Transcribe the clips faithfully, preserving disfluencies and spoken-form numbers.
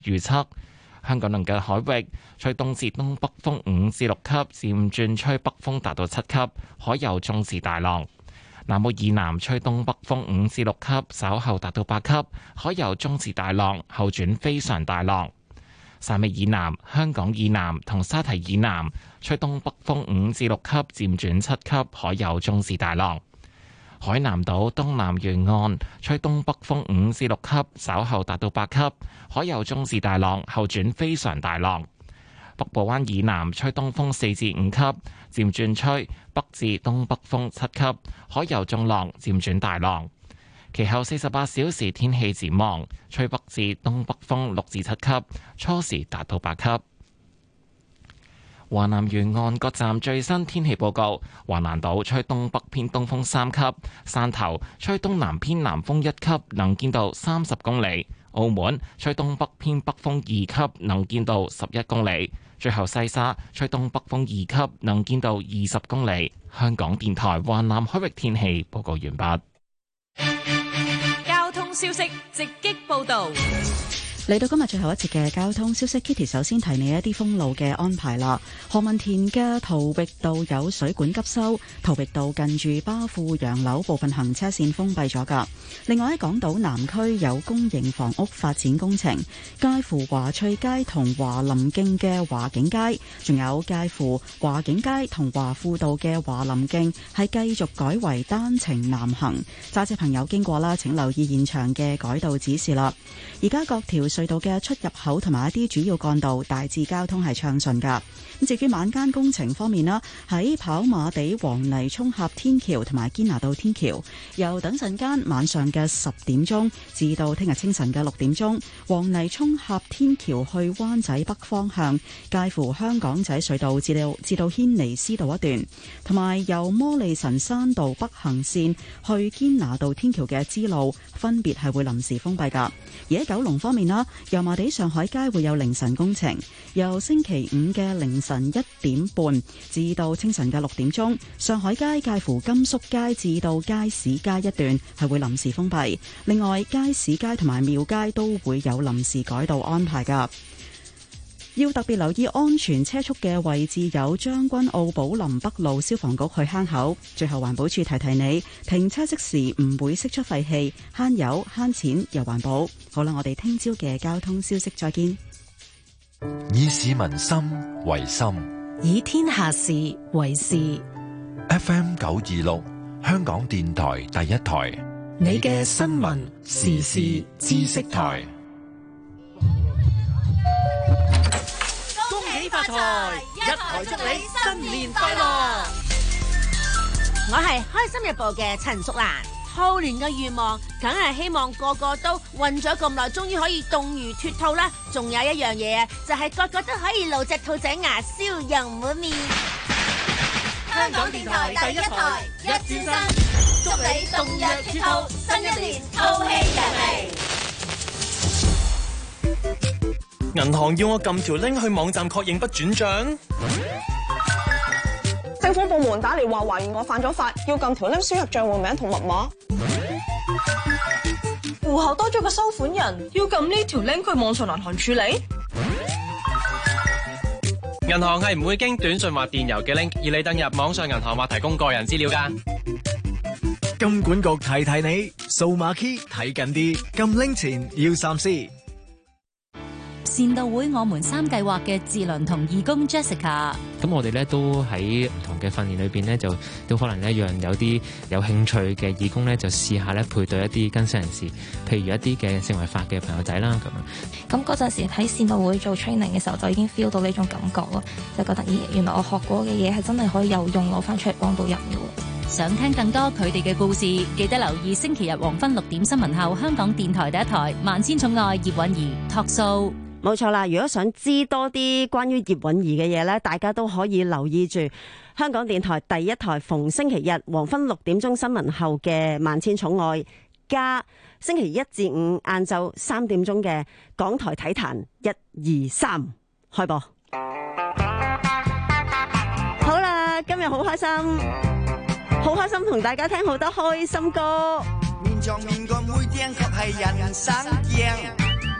預測香港鄰近海域吹東至東北風五至六級，漸轉吹北風達到七級，海有中至大浪。南澳以南吹東北風五至六級，稍後達到八級，海有中至大浪，後轉非常大浪。汕尾以南、香港以南同沙堤以南吹東北風五至六級，漸轉七級，海有中至大浪。海南島東南沿岸吹東北風五至六級，稍後達到八級，海有中至大浪，後轉非常大浪。北部灣以南吹東風四至五級，漸轉吹北至東北風七級，海有中浪，漸轉大浪。其後四十八小時天氣展望，吹北至東北風六至七級，初時達到八級。華南沿岸各站最新天氣報告：華南島吹東北偏東風三級，汕頭吹東南偏南風一級，能見度三十公里；澳門吹東北偏北風二級，能見度十一公里。最後西沙吹東北風二級，能見度二十公里。香港電台華南海域天氣報告完畢。 交通消息直擊報道。 嚟到今日最後一節嘅交通消息 ，Kitty 首先提你一啲封路嘅安排啦。何文田嘅陶域道有水管急修，陶域道近住巴富洋樓部分行車線封閉咗噶。另外喺港島南區有公營房屋發展工程，介乎華翠街同華林徑嘅華景街，仲有介乎華景街同華富道嘅華林徑係繼續改為單程南行。揸車朋友經過啦，請留意現場嘅改道指示啦。而家各條隧道嘅出入口同埋一啲主要幹道大致交通係暢順噶。咁至於晚間工程方面啦，喺跑馬地黃泥涌峽天橋同埋堅拿道天橋，由等陣間晚上嘅十點鐘至到聽日清晨嘅六點鐘，黃泥涌峽天橋去灣仔北方向，介乎香港仔隧道至到至到軒尼詩道一段，同埋由摩利臣山道北行線去堅拿道天橋嘅支路，分別係會臨時封閉噶。而喺九龍方面啦，油麻地上海街會有凌晨工程，由星期五嘅凌晨一點半至到清晨嘅六點鐘，上海街介乎甘肅街至到街市街一段係會臨時封閉。另外，街市街同埋廟街都會有臨時改道安排噶。要特別留意安全車速嘅位置有將軍澳寶林北路消防局去坑口。最後環保署提提你，停車熄匙唔會釋出廢氣，慳油慳錢又環保。好啦，我哋聽朝嘅交通消息再見。 以市民心為心， 以天下事為事。 F M 九二六香港電台第一台， 你嘅新聞時事知識台。 發財，一台祝你新年快樂。 我係開心日報嘅陳淑蘭。兔年嘅願望，梗係希望個個都混咗咁耐，終於可以動如脫兔啦。仲有一樣嘢啊，就係、是、個個都可以露隻兔仔牙，笑容滿面。 香港電台第一台，一轉身，祝你動若脫兔，新一年兔氣揚眉。 銀行要我撳條 link 去網站確認不轉賬。 政府部門打嚟話懷疑我犯咗法，要撳條 link 輸入賬戶名同密碼。戶口多咗個收款人，要撳呢條 link 去網上銀行處理。 銀行係唔會經短信或電郵嘅 link，而你登入網上銀行或提供個人資料㗎。 金管局提提你，數碼 key 睇緊啲，撳 link前要三思。 善道會我們三計劃嘅智倫同義工 Jessica， 咁我哋咧都喺唔同嘅訓練裏邊咧，就都可能一樣有啲有興趣嘅義工咧，就試下咧配對一啲更新人士，譬如一啲嘅性違法嘅朋友仔啦咁樣。 咁嗰陣時喺善道會做 training 嘅時候，就已經 feel 到呢種感覺咯，就覺得咦，原來我學過嘅嘢係真係可以有用，攞翻出嚟幫到人嘅。 想聽更多佢哋嘅故事，記得留意星期日黃昏六點新聞後，香港電台第一台《萬千寵愛葉韻儀》talk show。 冇錯啦，如果想知多啲關於葉韻儀嘅嘢呢，大家都可以留意住香港電台第一台逢星期日黃昏六點鐘新聞後嘅《萬千寵愛》，加星期一至五晏晝三點鐘嘅港台體壇一二三開播。好啦，今日好開心，好開心同大家聽好多開心歌。 面撞面個妹釘確係人生鏡。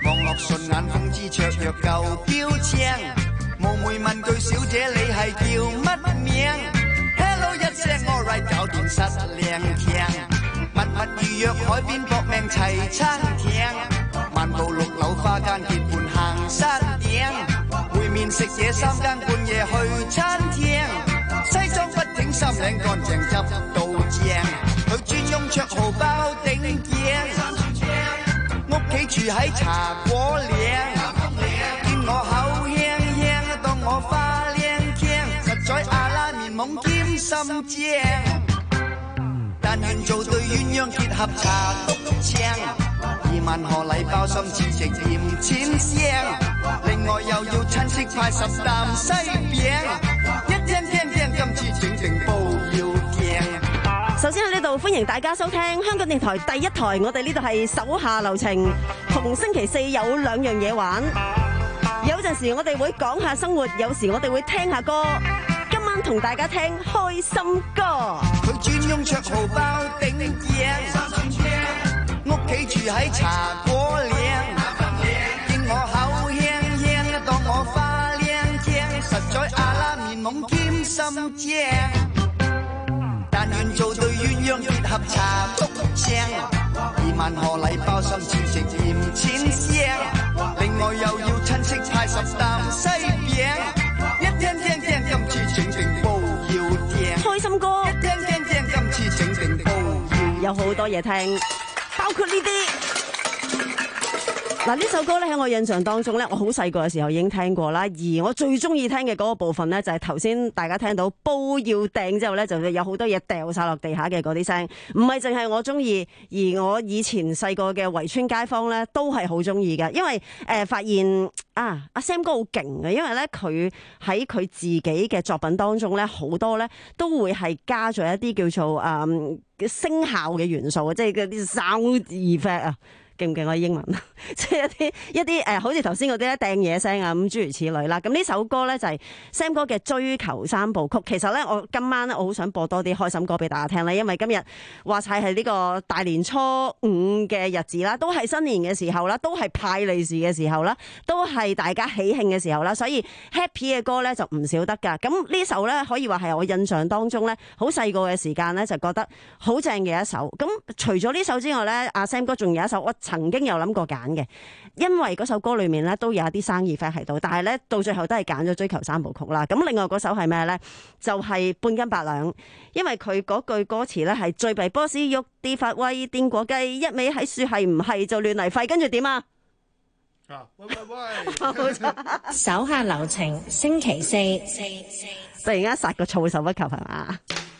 望落順眼風姿綽約夠標青，冒昧問句小姐你係叫乜名 ？Hello 一聲 alright 搞掂實靚聽，密密預約海邊搏命齊餐廳，漫步六樓花間結伴行山頂，會面食嘢三更半夜去餐廳，西裝不整衫領乾淨執到正，佢專用綽號包頂頸，屋企住喺茶果嶺，見我口輕輕當我花靚傾，實在阿拉面懵兼心正，但願做對鴛鴦結合茶篤青，二萬賀禮包心至值鹽錢聲，另外又要親戚派十擔西餅，一聽聽聽今次整定煲要鏡。 首先喺呢度歡迎大家收聽香港電台第一台，我哋呢度係手下留情，逢星期四有兩樣嘢玩，有陣時我哋會講下生活，有時我哋會聽下歌。今晚同大家聽開心歌。 佢專用綽號包頂頸，屋企住喺茶果嶺，見我口輕輕當我花靚傾，實在阿拉面懵兼心正。但願做對鴛鴦結合茶篤青，二萬賀禮包心至值鹽錢聲，另外又要親戚派十擔西餅，一聽聽聽今次整定煲要聽， 開心歌， 一聽聽聽今次整定煲要， 有好多嘢聽，包括呢啲。嗱，呢首歌咧喺我印象當中咧，我好細個嘅時候已經聽過啦。而我最中意聽嘅嗰個部分咧，就係頭先大家聽到煲要掟之後咧，就有好多嘢掉晒落地下嘅嗰啲聲。唔係淨係我中意，而我以前細個嘅圍村街坊咧都係好中意嘅。因為誒、呃、發現啊，阿 Sam 哥好勁嘅，因為咧佢喺佢自己嘅作品當中咧，好多咧都會係加咗一啲叫做誒、嗯、聲效嘅元素啊，即係嗰啲 sound effect 啊。記唔記我英文？即係一啲一啲誒，好似頭先嗰啲咧掟嘢聲啊，咁諸如此類啦。咁呢首歌咧就係 Sam 哥嘅追求三部曲。其實咧，我今晚咧我好想播多啲開心歌俾大家聽咧，因為今日話晒係呢個大年初五嘅日子啦，都係新年嘅時候啦，都係派利是嘅時候啦，都係大家喜慶嘅時候啦，所以 happy 嘅歌咧就唔少得噶。咁呢首咧可以話係我印象當中咧，好細個嘅時間咧就覺得好正嘅一首。咁除咗呢首之外咧，阿 Sam 哥仲有一首我曾經有諗過揀嘅，因為嗰首歌裏面咧都有一啲生意 effect 喺度，但係咧到最後都係揀咗追求三部曲啦。咁另外嗰首係咩咧？就係、是、半斤八兩，因為佢嗰句歌詞咧係最弊 boss 喐啲發威癲過雞，一味喺樹係唔係就亂嚟廢，跟住點啊？啊喂喂喂！ 手下留情，星期四， 突然間殺個措手不及係嘛？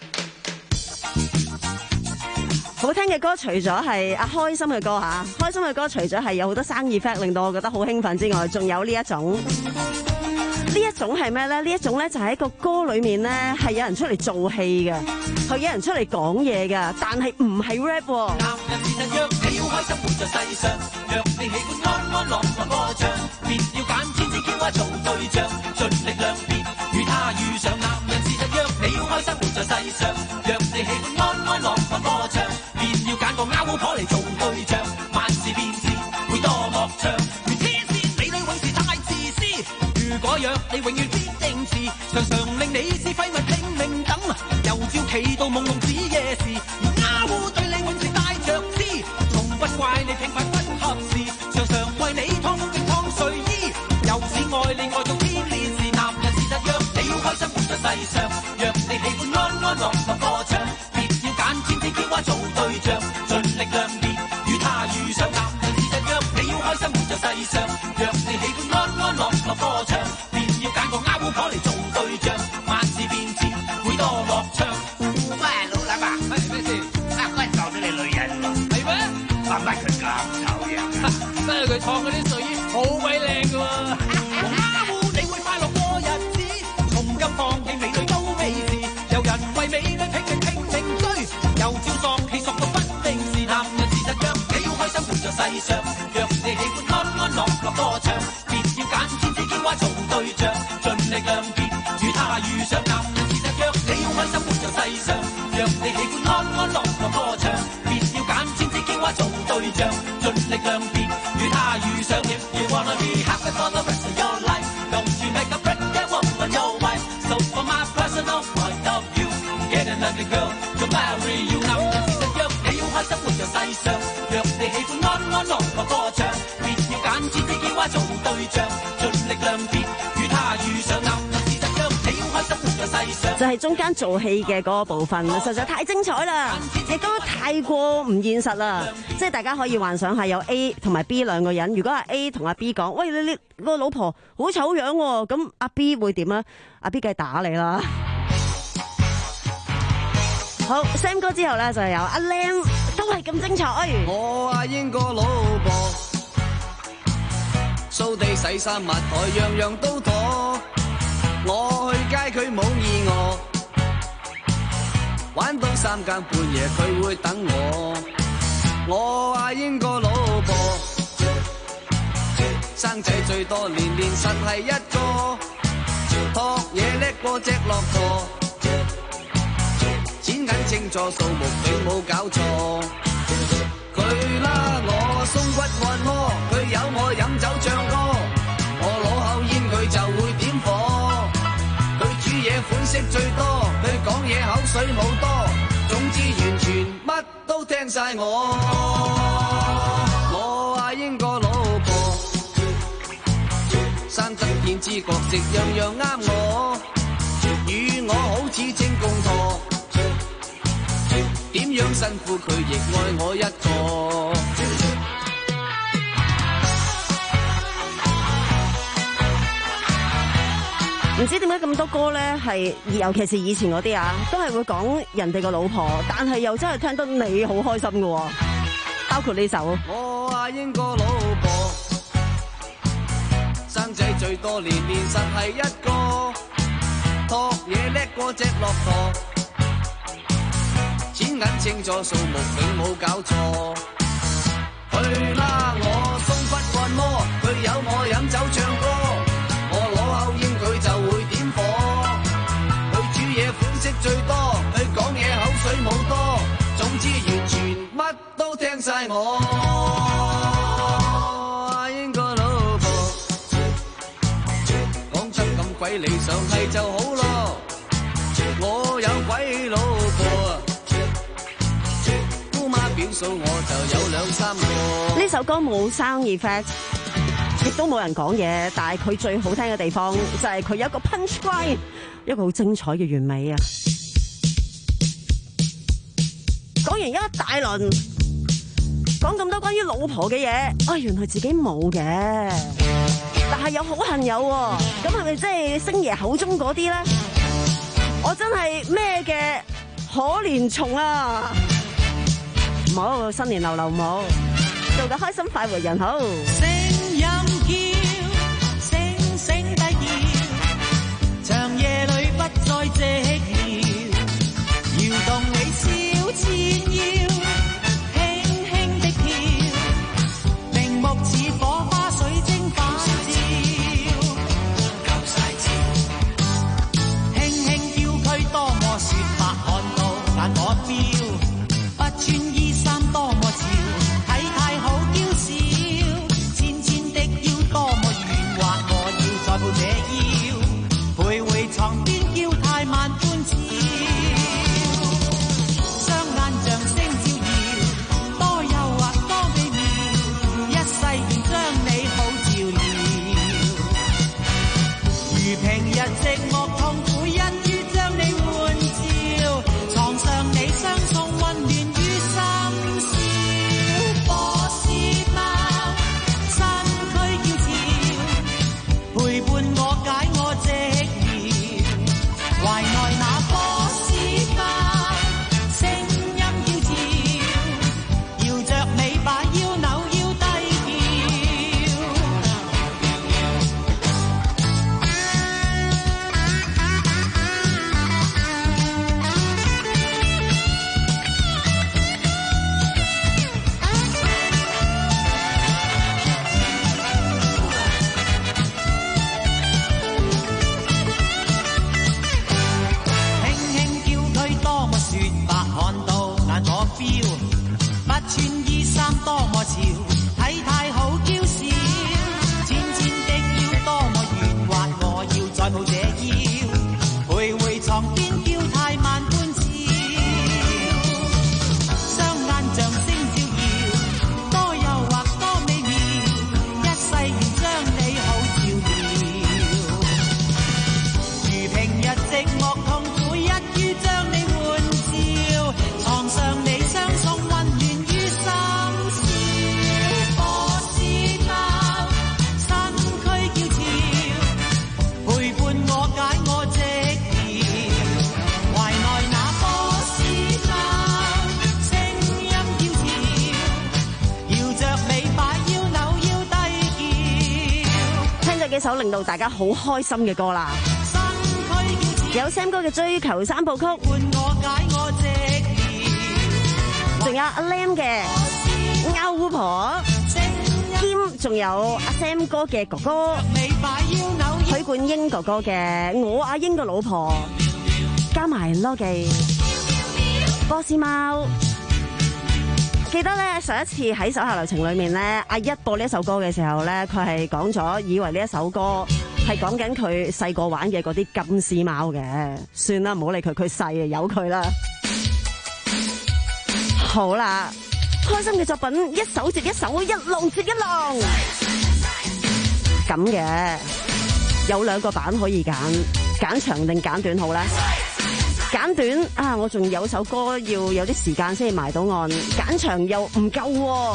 好聽嘅歌除咗係啊開心嘅歌吓，開心嘅歌除咗係有好多生意 effect 令到我覺得好興奮之外，仲有呢一種，呢一種係咩咧？呢一種咧就係一個歌裏面咧係有人出嚟做戲嘅，係有人出嚟講嘢嘅，但係唔係 rap。男人是人若你要開心活在世上，若你喜歡安安樂樂歌唱，別要揀千千嬌娃做對象，盡力量別與他遇上。男人是人若你要開心活在世上，若你喜歡安安樂樂歌唱，要揀個啱老婆嚟做對象，萬事變是會多樂暢。如天仙美女永是太自私，如果若你永遠必定是，常常令你是廢物拼命等，又照企到朦朧子夜時，而丫鬟對你永是帶着痴，從不怪你平凡不合時，常常為你燙極燙睡衣，又是愛你愛到天裂時。男人是特約，你要開心活在世上，若你喜歡安安樂樂歌唱，別要揀千千嬌娃做對象，盡力量別與他遇上。男人是特約，你要開心活在世上，若你喜歡安安樂樂歌唱，便要揀個啱老婆嚟做對象，萬事變是會多樂暢。 喂，老闆啊，咩咩事？啊，嗰日撞到你女人喎，係咩？啊，乜佢咁醜樣？真係佢創嗰啲睡衣好鬼靚㗎喎。 丫鬟你會快樂過日子，從今放棄美女都未遲，有人為美女拼命拼命追，又照喪氣索到不定時。男人是特約，你要開心活在世上，若你喜歡安安樂樂歌唱，別要揀千千嬌娃做對象，盡力量別與他遇上。男人是特約，你要開心活在世上，若你喜歡安安樂樂歌唱，別要揀千千嬌娃做對象，盡力量別與他遇上。 就係中間做戲嘅嗰個部分，實在太精彩啦，亦都太過唔現實啦。即係大家可以幻想下有 A 同埋 B 兩個人，如果係 A 同阿 B 講，喂，你你個老婆好醜樣喎，咁阿 B 會點啊？阿 B 梗係打你啦。好 Sam 哥之後咧就有阿 Lam 都係咁精彩。 我阿英個老婆掃地洗衫抹台樣樣都妥，我去街佢冇意我，玩到三更半夜佢會等我。我阿英個老婆生仔最多年年實係一個，托嘢叻過隻駱駝，錢銀清楚數目並冇搞錯。佢啦我鬆骨按摩，佢有我飲酒唱歌，我攞口煙佢就會點火。佢煮嘢款式最多，佢講嘢口水冇多，總之完全乜都聽晒我。我阿英個老婆山珍見知覺食樣樣啱我，與我好似蒸共陀，點樣辛苦佢亦愛我一個。 唔知點解咁多歌咧，係尤其是以前嗰啲啊，都係會講人哋個老婆，但係又真係聽得你好開心㗎，包括呢首。 我阿英個老婆生仔最多年年實係一個，托嘢叻過隻駱駝，錢銀清楚數目並冇搞錯。去啦我鬆骨按摩，佢有我飲酒唱歌，我攞口煙佢就會點火。佢煮嘢款式最多，佢講嘢口水冇多，總之完全乜都聽晒我。阿英個老婆講出咁鬼理想係就好咯，我有鬼老婆，姑媽表嫂我就有兩三個。 呢首歌冇 sound effect， 亦都冇人講嘢，但係佢最好聽嘅地方就係佢有一個 punch line， 一個好精彩嘅完美啊！講完一大輪，講咁多關於老婆嘅嘢，啊，原來自己冇嘅，但係有好朋友喎，咁係咪即係星爺口中嗰啲咧？我真係咩嘅可憐蟲啊！唔好，新年流流唔好，做個開心快活人好。 聲音叫，聲聲低叫，長夜裏不再寂寥，搖動你小纏腰，輕輕的跳，明目似火花水晶反照，夠晒照，輕輕叫佢多麼雪白，看到眼我飆，不穿衣衫多麼潮，體態好嬌小，纖纖的腰多麼圓滑，我要再抱這腰，徘徊床邊叫太慢歡笑，雙眼像星照耀，多誘惑多美妙，一世便將你好照料，如平日寂寞痛苦，因於將你換照，床上你相送溫暖於心笑，波斯貓身軀嬌俏，陪伴我解我寂寥，懷內那波斯貓聲音嬌俏，搖着尾把腰扭腰低調。輕輕叫佢多麼雪白，看到眼我飆，不穿衣衫多麼潮，體態好嬌小，纖纖的腰多麼圓滑，我要再抱這腰，徘徊床邊叫太慢歡笑，雙眼像星照耀，多誘惑多美妙，一世願將你好照料，如平日寂寞痛苦， 幾首令到大家好開心嘅歌啦。有 Sam 哥嘅《追求三部曲》，仲有阿 Lam 嘅《歐姑婆》，兼仲有阿 Sam 哥嘅哥哥許冠英哥哥嘅《我阿英嘅老婆》，加埋 Logie 波斯貓。記得咧上一次喺手下留情裏面咧，阿一播呢一首歌嘅時候咧，佢係講咗以為呢一首歌係講緊佢細個玩嘅嗰啲金絲貓嘅，算啦，唔好理佢，佢細啊，由佢啦。好啦，開心嘅作品一首接一首，一浪接一浪，咁嘅有兩個版可以揀，揀長定揀短好咧？揀短啊！我仲有首歌要有啲時間先至埋到岸，揀長又唔夠喎。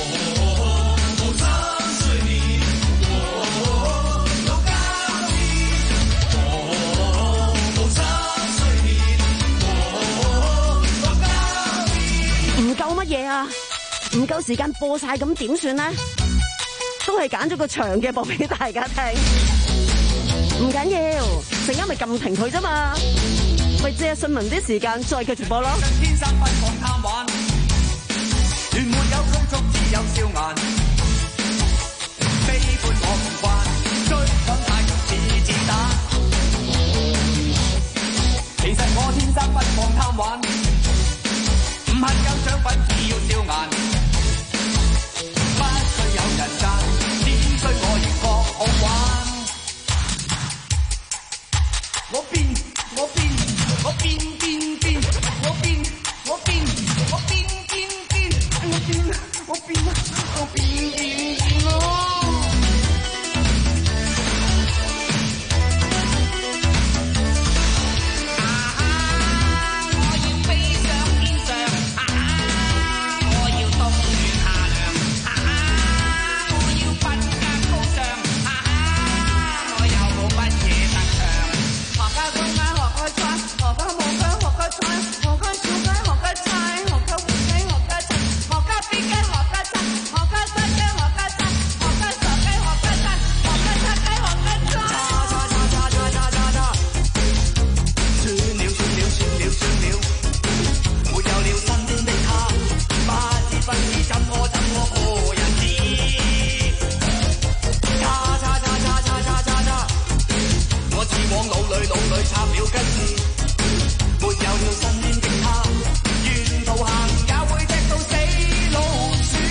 唔夠乜嘢啊？唔夠時間播晒咁點算呢？都係揀咗個長嘅播俾大家聽。唔緊要，陣間咪撳停佢啫嘛。咪借新聞啲時間再繼續播咯。天生不放貪玩，原沒有高速，只有笑顏。悲歡我唔慣，追趕太陽似子彈。其實我天生不放貪玩，唔係有獎品，只要笑顏。不需有人讚，只需我亦覺好玩。我變，我變。我變變變，我變我變我變變變，我變我變我變變變咯。我要飛上天上，我要冬暖夏涼，我要不隔高尚，我有冇乜嘢特長？學家公啊，學開窗。學家冇雞，學家菜，學家小雞，學家菜，學家烏雞，學家陳，學家飛雞，學家七，學家西雞，學家七，學家傻雞，學家七，學家拆雞，學家菜。叉叉叉叉叉叉叉叉，算了算了算了算了，沒有了身邊的他，不知不知怎麼怎麼何人知？叉叉叉叉叉叉叉叉，我似往腦裏腦裏插了根刺。沒有了身邊的他，沿途行也會踢到死老鼠。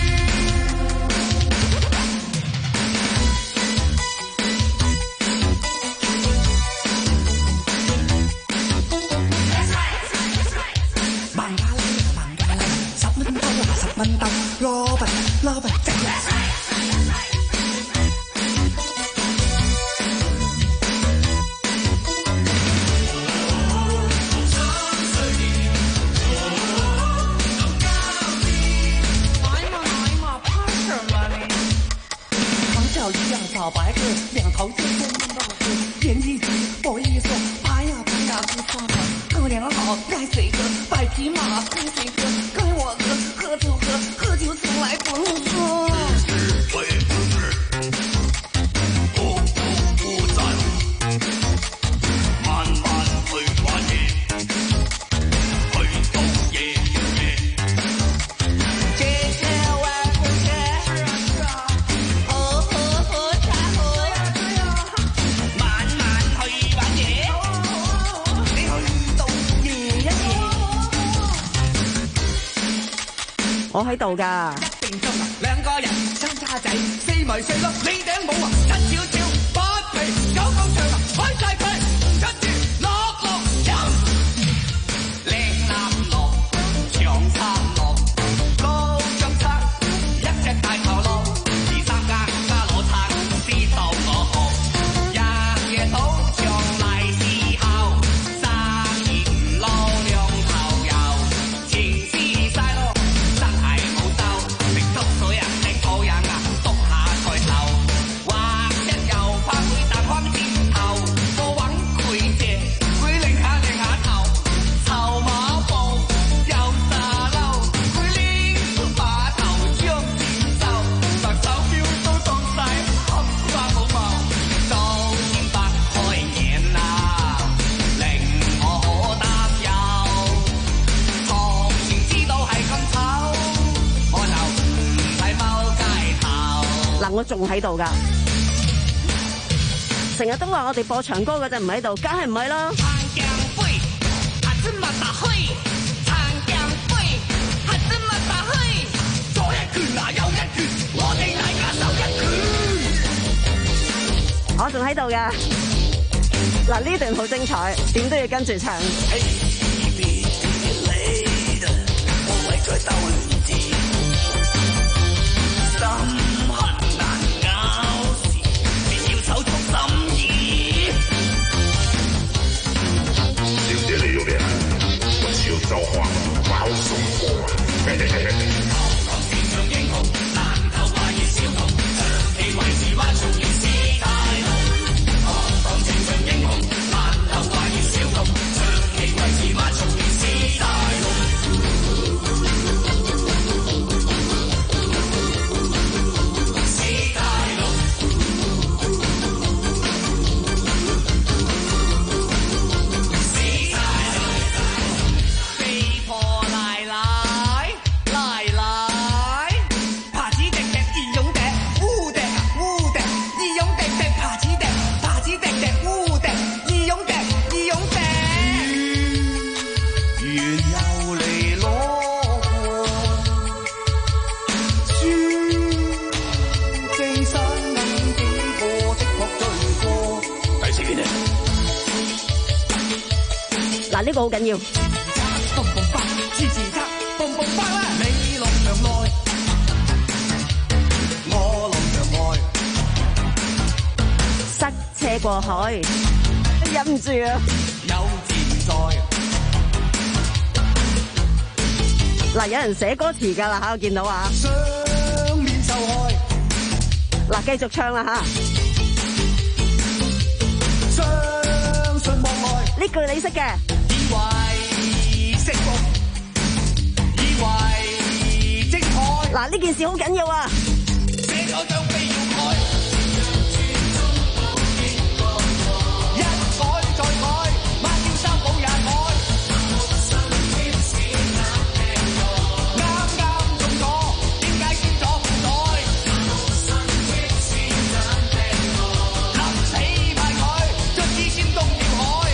孟加拉啊孟加拉，十蚊兜啊十蚊兜，攞笨攞笨真係。小白鸽，兩頭尖尖大個，連一隻我一說，爬呀爬呀不抓把，哥倆好該誰歌，白匹馬配誰歌，該我喝喝就喝，喝酒從來不能喝。不不不在乎，慢慢去玩嘢，去到夜夜。姐姐我不姐，哦呵呵茶喝，慢慢去玩嘢，你去到夜一夜。我喺度㗎。一定中啊！兩個人生叉仔，四圍四碌，你頂帽啊，七少少，八皮九講唱啊，開晒佢，跟住落落飲，靚男樂，長衫樂，高腳叉，一隻大頭鹿，二三加加攞叉，知道我好，日夜賭場嚟時候，生意唔撈兩頭油，錢絲晒咯，真係冇收，食粥水啊，食好飲啊，篤下菜頭，或者有仲喺度噶。成日都話我哋播長歌嗰陣唔喺度，梗係唔係啦。我仲喺度噶。嗱，呢段好精彩，點都要跟住唱。 就話爆送貨，嘿嘿嘿嘿。香港戰場英雄，難頭掛熱小童，長期維持萬重連史大龍。香港戰場英雄，難頭掛熱小童，長期維持萬重連史大龍。史大龍，史大龍。 嗱，呢個好緊要。塞車過海，忍唔住啊！嗱，有人寫歌詞㗎啦嚇，我見到啊。嗱，繼續唱啦嚇。呢句你識嘅。以為釋服，以為精彩。嗱，呢件事好緊要啊！這個將非要改，一改再改，抹掉三寶也改。啱啱中咗，點解先咗唔改？臨死派佢，卒之先東要海。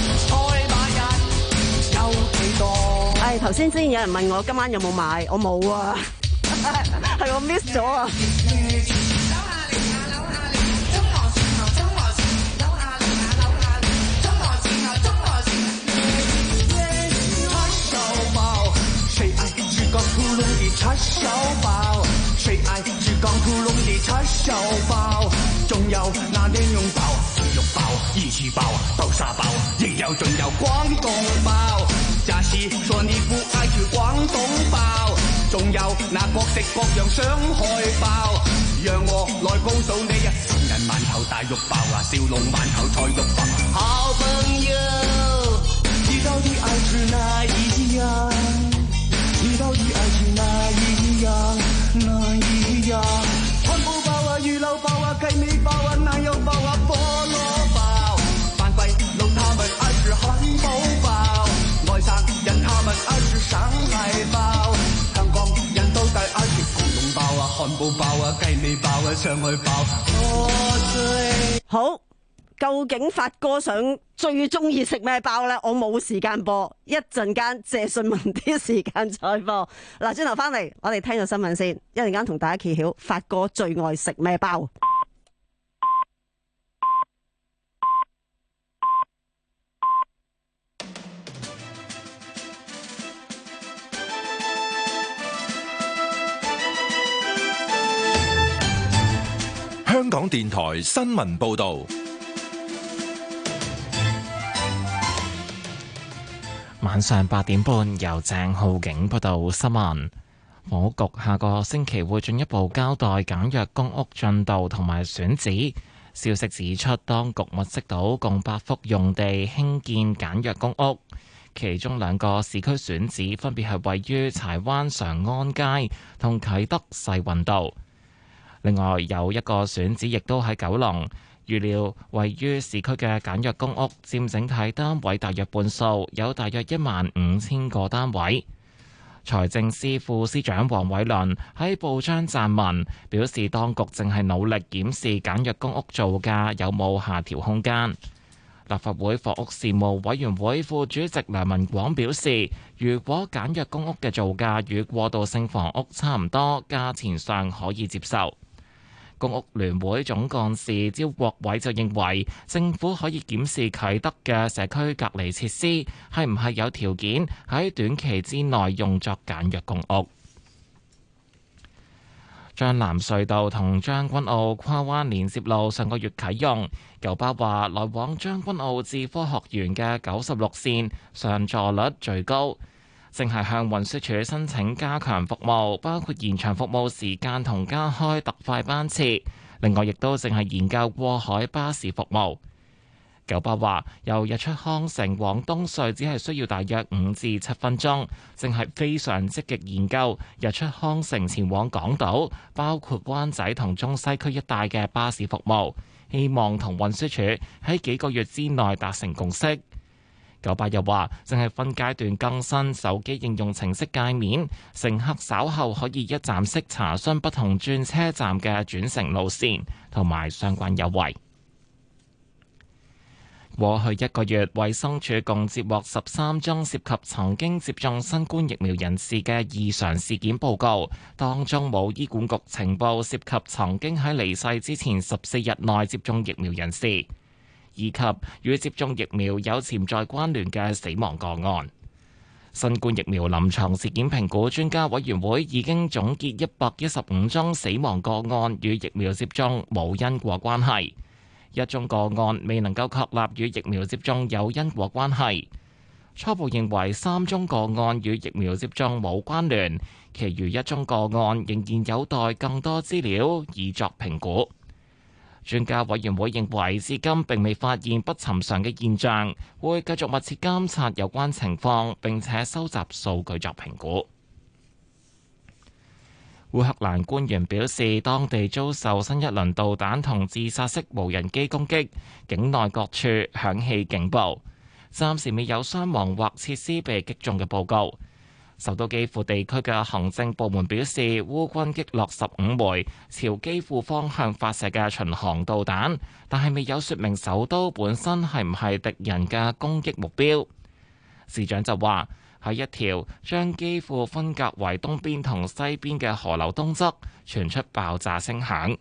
係頭先先有人問我今晚有冇買，我冇啊，係我 miss 咗啊。誰愛珠江屠龍的叉燒包？誰愛珠江屠龍的叉燒包？仲有那蓮蓉包、豬肉包、魚翅包、豆沙包，亦有仲有廣東包。假使說你不愛吃廣東包，仲有那各式各樣上海包，讓我來告訴你啊，情人饅頭大肉包啊，小籠饅頭菜肉包。好朋友，你到底愛吃哪一樣？你到底愛吃哪一樣？哪一樣？漢堡包啊，魚柳包啊，雞尾包啊，奶油包啊，菠蘿包。反貴佬他們愛吃漢堡包。外省人他們愛吃上海包，香港人都大愛吃廣東包啊、漢堡包啊、雞尾包啊、上海包。好，究竟發哥想最中意食咩包呢？我冇時間播，一陣間謝順文啲時間再播。嗱，轉頭翻嚟，我哋聽個新聞先，一陣間同大家揭曉發哥最愛食咩包。 香港電台新聞報道， 晚上八點半由鄭浩景報道新聞。房屋局下個星期會進一步交代簡約公屋進度同埋選址。消息指出，當局物色到共八幅用地興建簡約公屋，其中兩個市區選址分別係位於柴灣常安街同啟德世運道。另外有一個選址亦都喺九龍，預料位於市區嘅簡約公屋佔整體單位大約半數，有大約一萬五千個單位。 財政司副司長黃偉綸喺報章撰文，表示當局正係努力檢視簡約公屋造價有冇下調空間。立法會房屋事務委員會副主席梁文廣表示，如果簡約公屋嘅造價與過渡性房屋差唔多，價錢上可以接受。公屋聯會總幹事招國偉就認為，政府可以檢視啟德嘅社區隔離設施係唔係有條件喺短期之內用作簡約公屋。將藍隧道同將軍澳跨灣連接路上個月啟用，九巴話來往將軍澳至科學園嘅九十六線上座率最高，正係向運輸署申請加強服務，包括延長服務時間同加開特快班次。另外，亦都正係研究過海巴士服務。九巴話由日出康城往東隧只係需要大約五至七分鐘，正係非常積極研究日出康城前往港島，包括灣仔同中西區一帶嘅巴士服務，希望同運輸署喺幾個月之內達成共識。九巴又話正係分階段更新手機應用程式界面，乘客稍後可以一站式查詢不同轉車站嘅轉乘路線同埋相關優惠。過去一個月，衛生署共接獲十三宗涉及曾經接種新冠疫苗人士嘅異常事件報告，當中冇醫管局情報涉及曾經喺離世之前十四日內接種疫苗人士，以及與接種疫苗有潛在關聯嘅死亡個案。新冠疫苗臨床事件評估專家委員會已經總結一百一十五宗死亡個案與疫苗接種冇因果關係。一宗個案未能夠確立與疫苗接種有因果關係，初步認為三宗個案與疫苗接種冇關聯，其餘一宗個案仍然有待更多資料以作評估。專家委員會認為至今並未發現不尋常嘅現象，會繼續密切監察有關情況，並且收集數據作評估。烏克蘭官員表示，當地遭受新一輪導彈同自殺式無人機攻擊，境內各處響起警報，暫時未有傷亡或設施被擊中嘅報告。首都基輔地區嘅行政部門表示，烏軍擊落十五枚朝基輔方向發射嘅巡航導彈，但係未有說明首都本身係唔係敵人嘅攻擊目標。市長就話，喺一條將基輔分隔為東邊同西邊嘅河流東側傳出爆炸聲響。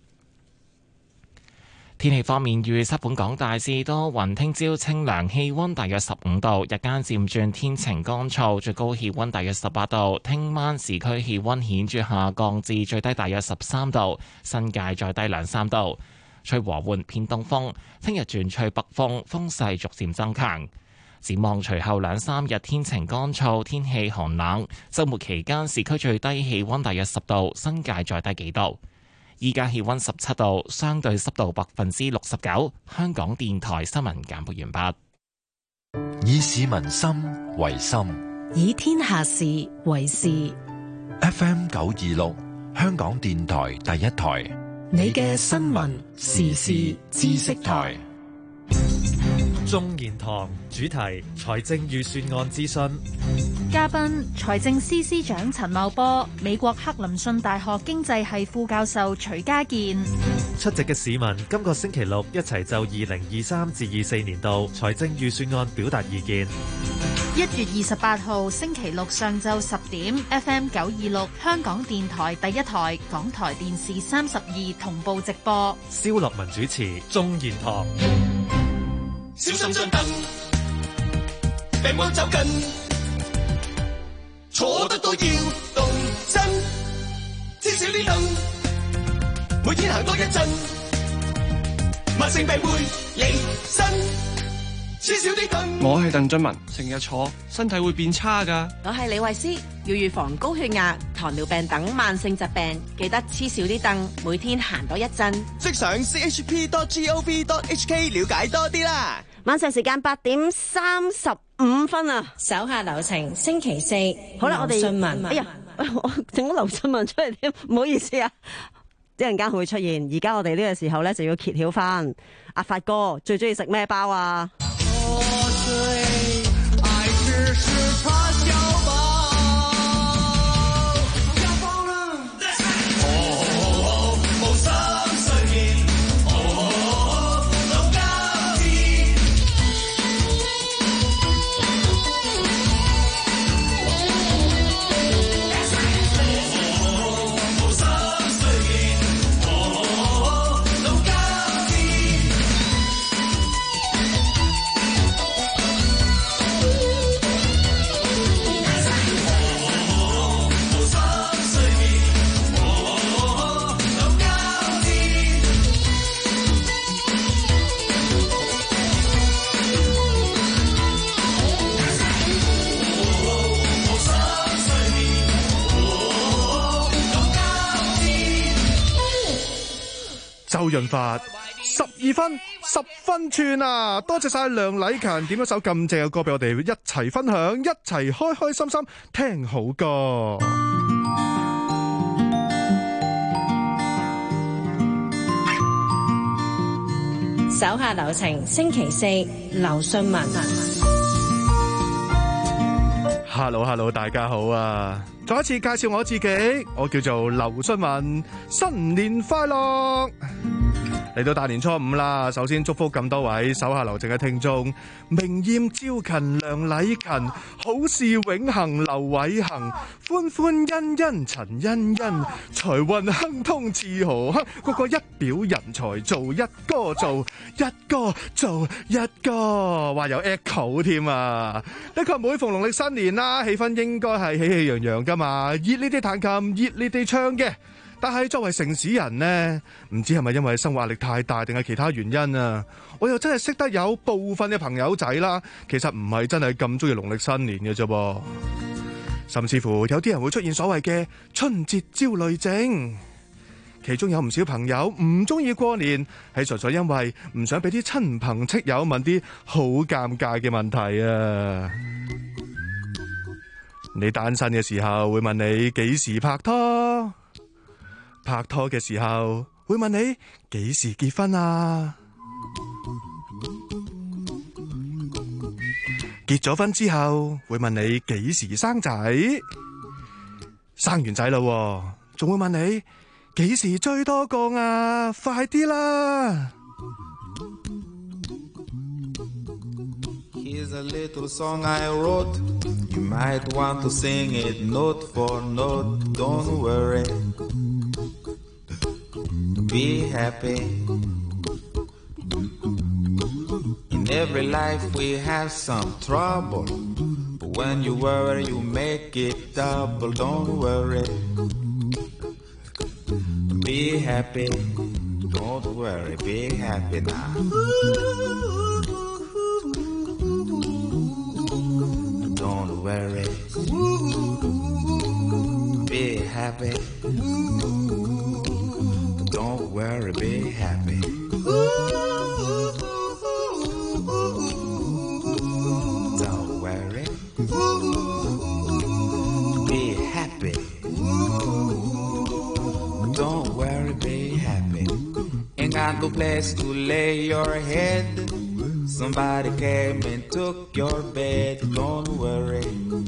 天氣方面預測，本港大致多雲，聽朝清涼，氣溫大約十五度，日間漸轉天晴乾燥，最高氣溫大約十八度。聽晚市區氣溫顯著下降至最低大約十三度，新界再低兩三度，吹和緩偏東風。聽日轉吹北風，風勢逐漸增強。展望隨後兩三日天晴乾燥，天氣寒冷。週末期間市區最低氣溫大約十度，新界再低幾度。依家氣溫十七度，相對濕度百分之六十九。香港電台新聞簡報完畢。以市民心為心， 以天下事為事。 F M 九二六，香港電台第一台， 你嘅新聞時事知識台。 眾言堂主題財政預算案諮詢， 嘉賓財政司司長陳茂波，美國克林遜大學經濟系副教授徐家健。 出席嘅市民今個星期六一齊就二零二三至二四年度財政預算案表達意見。 一月二十八號星期六上晝十點 ，F M 九二六香港電台第一台、港台電視三十二同步直播。 蕭立文主持眾言堂。 小心張凳，病魔走近，坐得多要動身，黐少啲凳，每天行多一陣，慢性病會離身，黐少啲凳。 我係鄧俊文，成日坐，身體會變差㗎。 我係李慧詩，要預防高血壓、糖尿病等慢性疾病，記得黐少啲凳，每天行多一陣。 即上 c h p dot gov dot h k 了解多啲啦。 晚上時間八點三十五分啊！ 手下留情，星期四好啦，我哋信文， 哎呀，我整咗劉信文出嚟添，唔好意思啊！一陣間會出現，而家我哋呢個時候咧就要揭曉翻阿發哥最中意食咩包啊！我最愛吃是叉燒包。 潤發，十二分十分寸啊！多謝晒梁禮勤點一首咁正嘅歌俾我哋一齊分享，一齊開開心心聽好歌。 手下留情，星期四劉信文。 Hello Hello， 大家好啊！再一次介紹我自己，我叫做劉信文，新年快樂！嚟到大年初五啦，首先祝福咁多位手下留情嘅聽眾，明艷朝勤梁禮勤，好事永恆劉偉恒，歡歡欣欣陳欣欣，財運亨通似河亨，個個一表人才做一哥做一哥做一哥，話有 echo 添啊！的確每逢農曆新年啦，氣氛應該係喜氣洋洋噶嘛，熱烈地彈琴，熱烈地唱嘅。但係作為城市人呢，唔知係咪因為生活壓力太大，定係其他原因啊？我又真係識得有部分嘅朋友仔啦，其實唔係真係咁中意農曆新年嘅啫噃，甚至乎有啲人會出現所謂嘅春節焦慮症，其中有唔少朋友唔中意過年，係純粹因為唔想俾啲親朋戚友問啲好尷尬嘅問題啊！你單身嘅時候會問你幾時拍拖？拍拖嘅時候會問你幾時結婚啊？結咗婚之後會問你幾時生仔？生完仔啦，仲會問你幾時追多個啊？快啲啦 ！Here's a little song I wrote. You might want to sing it note for note. Don't worry. Be happy. In every life we have some trouble, but when you worry you make it double. Don't worry. Be happy. Don't worry. Be happy now. Don't worry. Be happy. Don't worry, be happy. Don't worry. Be happy. Don't worry, be happy. Ain't got no place to lay your head. Somebody came and took your bed. Don't worry.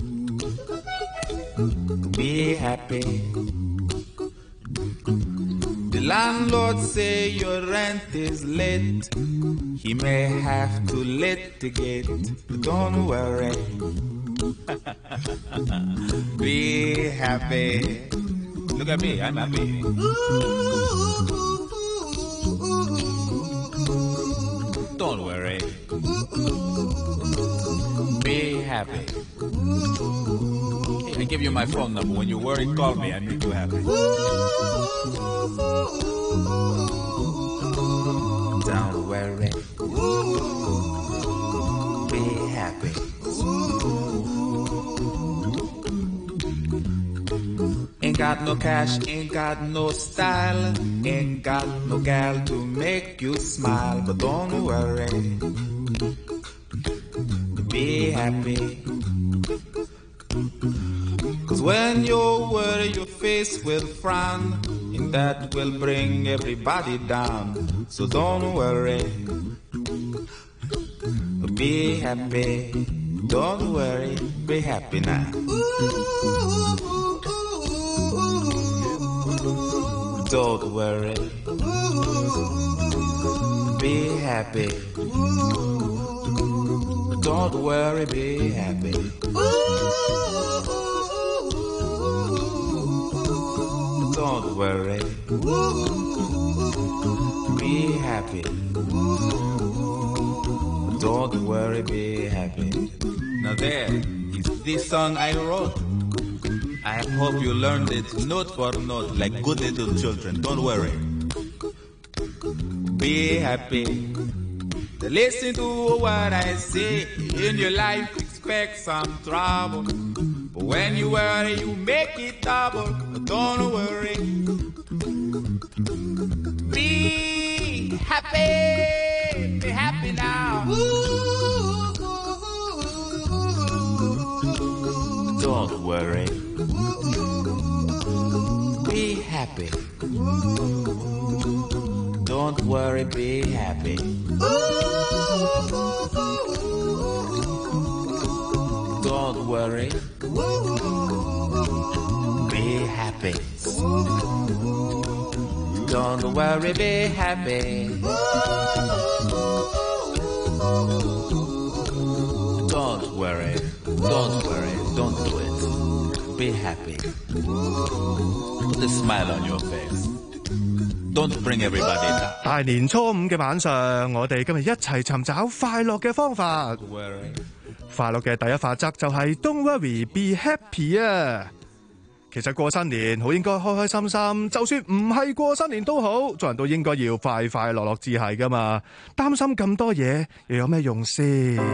Be happy. The landlord say your rent is late. He may have to litigate. Don't worry. Be happy. Look at me, I'm happy. Don't worry. Be happy. I give you my phone number. When you worry, call me. I make you happy. Don't worry. Be happy. Ain't got no cash, ain't got no style, ain't got no gal to make you smile, but don't worry. Be happy. Cause when you worry, your face will frown, and that will bring everybody down. So don't worry. Be happy. Don't worry. Be happy now. Don't worry. Be happy. Don't worry, be happy. Don't worry. Be happy. Don't worry, be happy. Now there is this song I wrote. I hope you learned it note for note like good little children. Don't worry. Be happy. Listen to what I say. In your life, expect some trouble. But when you worry, you make it double. But don't worry. Be happy, be happy now. Don't worry. Be happy. Don't worry, be happy. Don't worry. Be happy. Don't worry, be happy. Don't worry. Don't worry. Don't do it. Be happy. Put a smile on your face. Don't bring everybody down. 大年初五嘅晚上，我哋今日一齊尋找快樂嘅方法。快樂嘅第一法則就係 Don't worry, be happy 啊！其實過新年好應該開開心心，就算唔係過新年都好，做人都應該要快快樂樂至係噶嘛。擔心咁多嘢又有咩用先？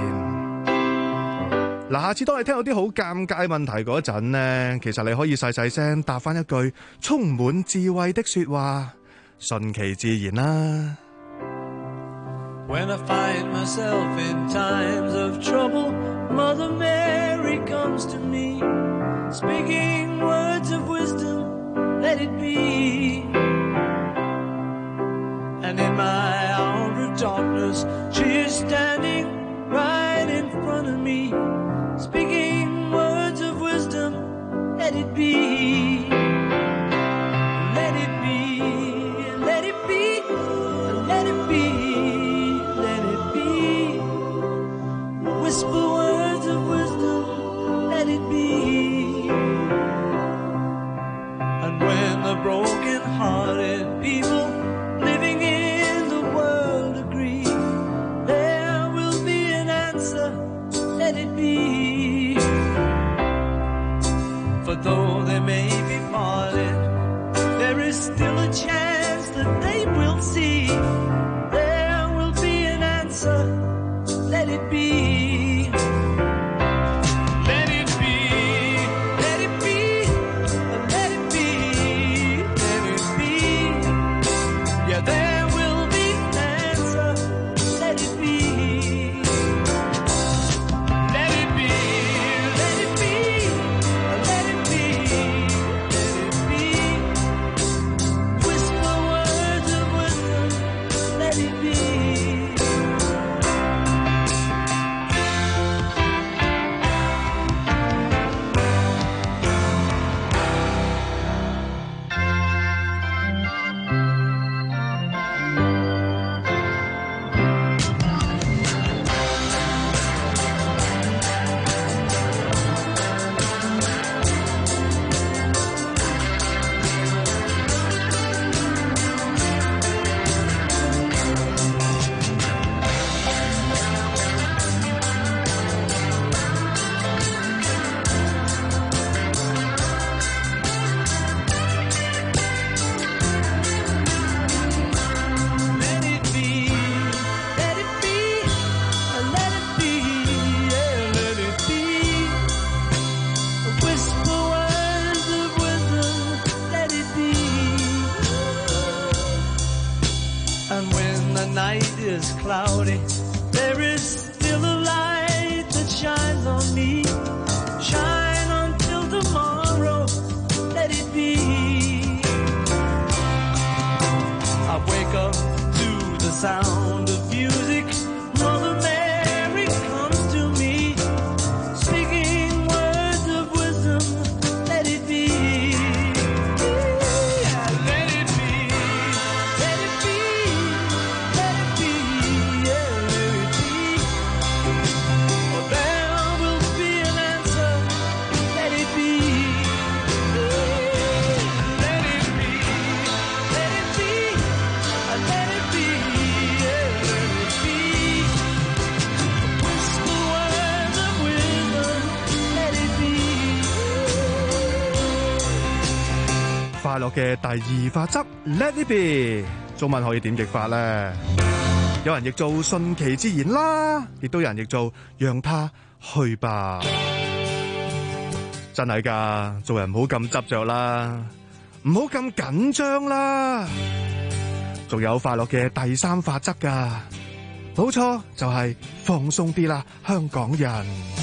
嗱，下次當你聽到啲好尷尬問題嗰陣呢，其實你可以細細聲答翻一句充滿智慧的說話，順其自然啦。 When I find myself in times of trouble, Mother Mary comes to me, speaking words of wisdom, let it be. And in my hour of darkness, she is standing right in front of me, speaking words of wisdom, let it be. Let it be, let it be, let it be.Let it be. Whisper words of wisdom, let it be. And when the broken-hearted people living in the world agree, there will be an answer, let it be. For though they may be parted, there is still a chance that they will see.Let it be. Let it be. Let it be. Let it be. Let it be. Yeah, there will be an answer. Let it be. Let it be. Let it be. Let it be. Let it be. Whisper words of wisdom. Let it be. 快樂嘅第二法則 Let it be， 中文可以點譯法呢？有人譯做順其自然啦，亦都有人譯做讓它去吧。真係㗎，做人唔好咁執着啦，唔好咁緊張啦。 仲有快樂嘅第三法則㗎，冇錯，就係放鬆啲啦，香港人。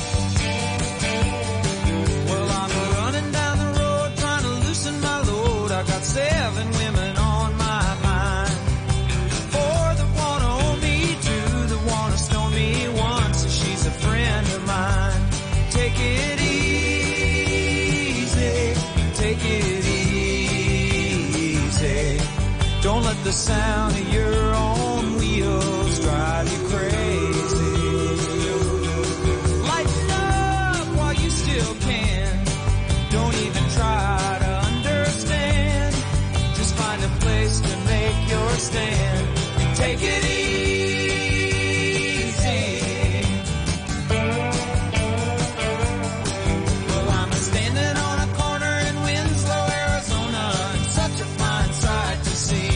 The sound of your own wheels drive you crazy. Lighten up while you still can. Don't even try to understand. Just find a place to make your stand and take it easy. Well, I'm standing on a corner in Winslow, Arizona, and such a fine sight to see.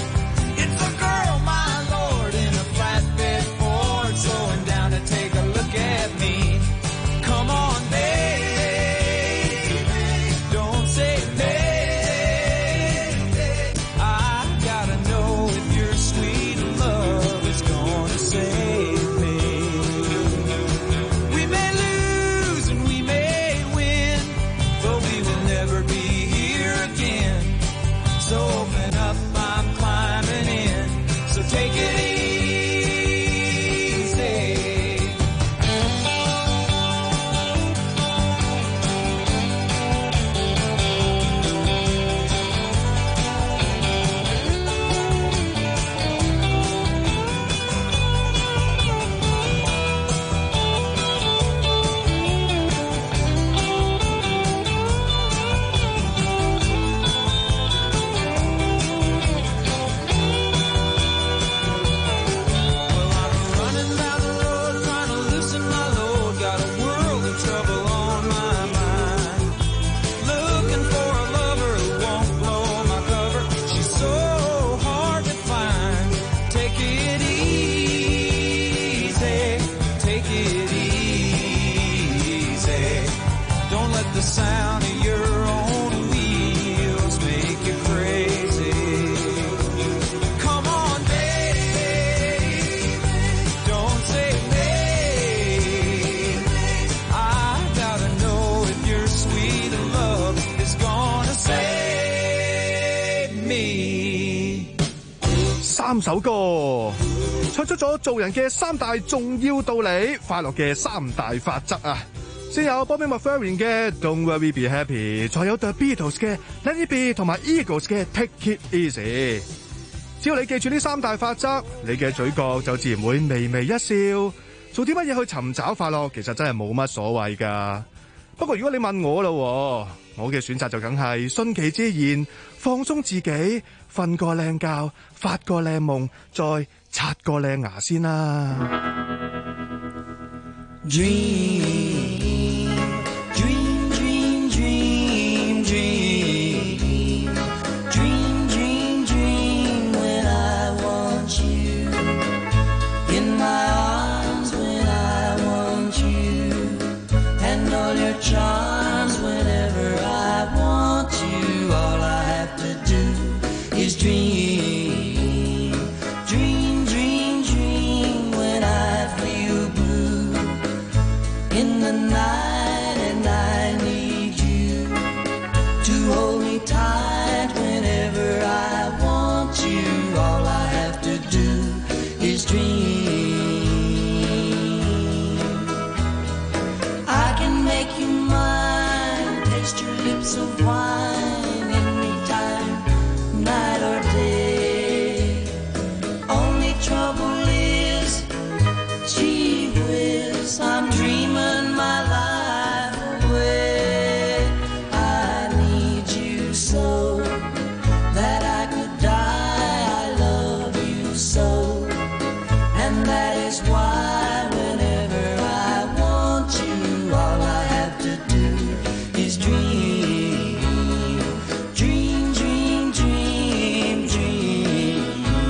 me。 三首歌唱出咗做人嘅三大重要道理，快樂嘅三大法則啊！先有 Bobby McFerrin 嘅 Don't Worry Be Happy， 再有 The Beatles 嘅 Let It Be 同埋 Eagles 嘅 Take It Easy。只要你記住呢三大法則，你嘅嘴角就自然會微微一笑。做啲乜嘢去尋找快樂，其實真係冇乜所謂噶。不過如果你問我啦，我嘅選擇就梗係順其自然，放鬆自己，瞓個靚覺，發個靚夢，再刷個靚牙先啦。 Dream, dream, dream, dream, dream, dream, dream, dream when I want you in my arms, when I want you, and all your charms whenever I want you. All I have to do is dream, dream, dream, dream when I feel blue in the night, and I need you to hold me tight whenever I want you. All I have to do is dream. I can make you mine, taste your lips of wine anytime, night or day. Only trouble is, gee whiz, I'm dreaming my life away. I need you so that I could die. I love you so, and that is why whenever I want you, all I have to do is dream, dream, dream, dream, dream.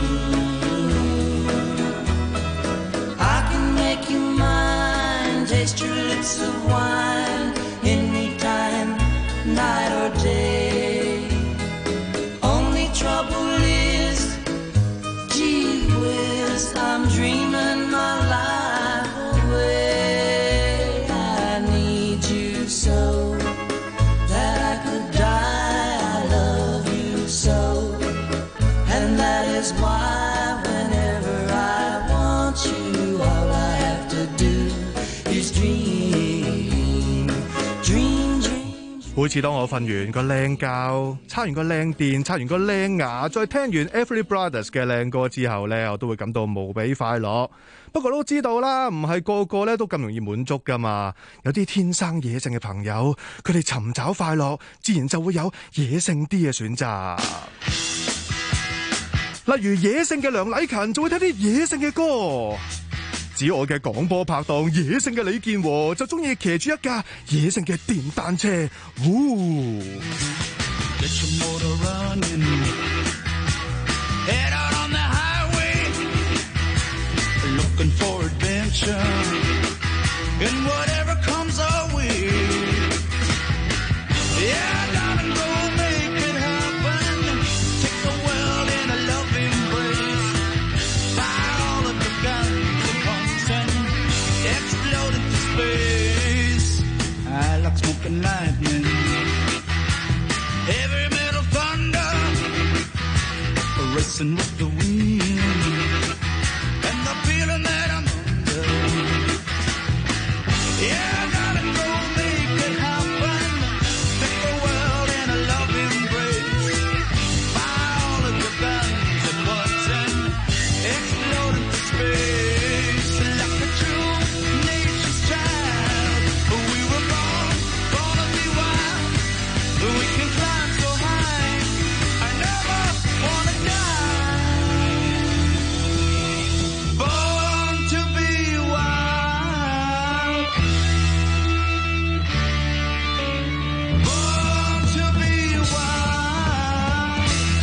I can make you mine, taste your lips of wine anytime, night or day. Only trouble is, 每次當我瞓完個靚覺，叉完個靚電，刷完個靚牙，再聽完 Everly Brothers 嘅靚歌之後呢，我都會感到無比快樂。不過都知道啦，唔係個個咧都咁容易滿足噶嘛。有啲天生野性嘅朋友，佢哋尋找快樂，自然就會有野性啲嘅選擇。例如野性嘅梁禮勤就會聽啲野性嘅歌。至於我嘅廣播拍檔野性嘅李健和就中意騎住一架野性嘅電單車，嗚！ Smoking lightning, heavy metal thunder, racing with the wind, and the feeling that I'm under. Yeah, I gotta go make it happen. Take the world in a loving embrace. Fire all of your guns at once and explode into space like a true nature's child. We were born. We can climb so high, I never wanna die. Born to be wild. Born to be wild.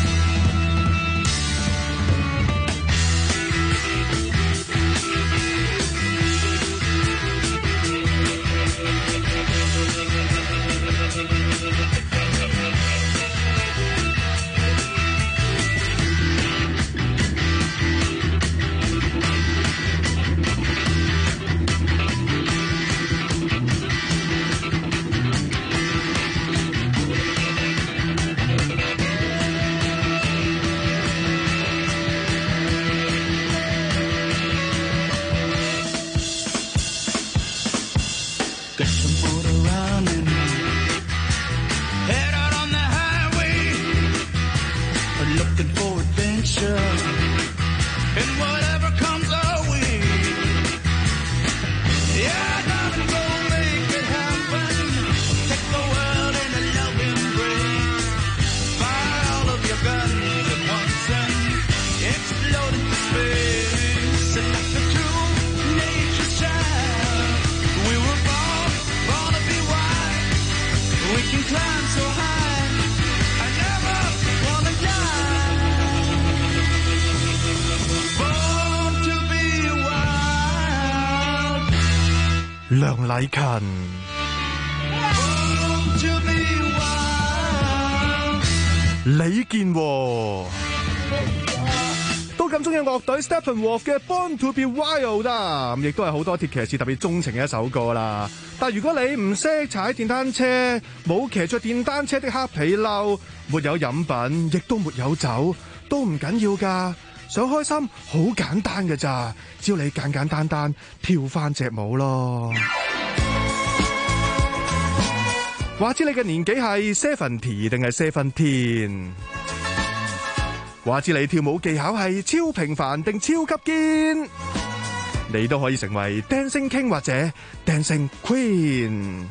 Get some motor running, head out on the highway, looking for adventure, and whatever comes our way. Yeah, I gotta go make it happen. Take the world in a loving embrace. Fire all of your guns at once and explode into space. And like a true nature's child, we were born, born to be wild. We can climb so high, I never wanna die. Born to be wild. 梁禮勤。 Born to be wild. 李健和都咁中意樂隊 Steppenwolf 嘅 Born to be Wild 啊，亦都係好多鐵騎士特別鍾情嘅一首歌啦。但如果你唔識踩電單車，冇騎着電單車的黑皮褸，沒有飲品，亦都沒有酒，都唔緊要㗎。想開心好簡單㗎咋，只要你簡簡單單跳返隻舞咯。話知你嘅年紀係 seventy 定係 seventeen？ 話知你跳舞技巧係超平凡定超級堅？你都可以成為 Dancing King 或者 Dancing Queen。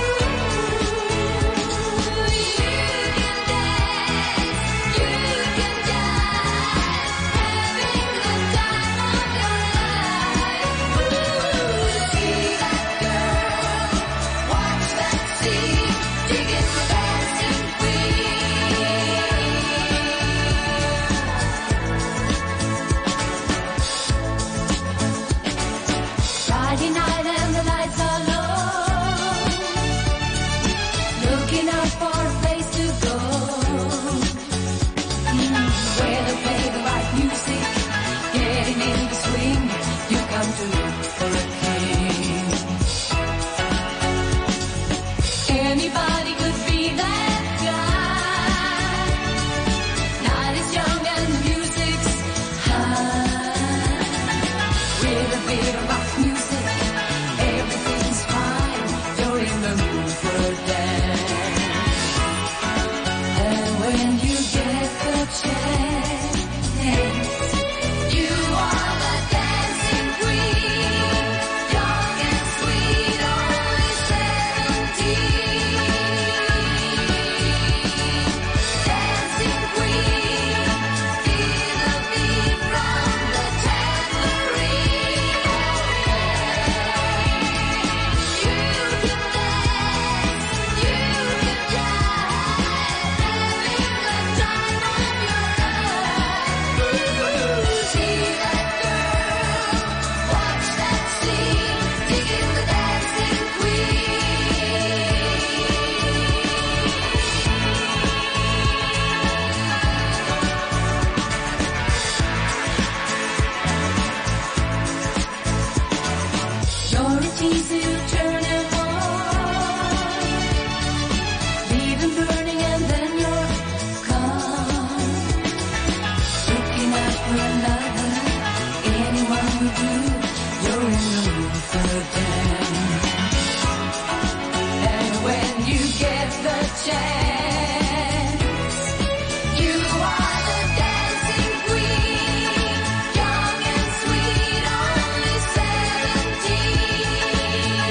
Friday night and the lights are low, looking out for a place to go, mm, where they play the right music, getting in the swing, you come to look for a king. Anybody could be that guy, night is young and the music's high, with a bit of rock music, everything's fine, you're in the mood for a dance. easy to turn your heart, leave them burning and then you're gone. Looking out for another, anyone will do. You're in the mood for dance, and when you get the chance, you are the dancing queen, young and sweet, only seventeen.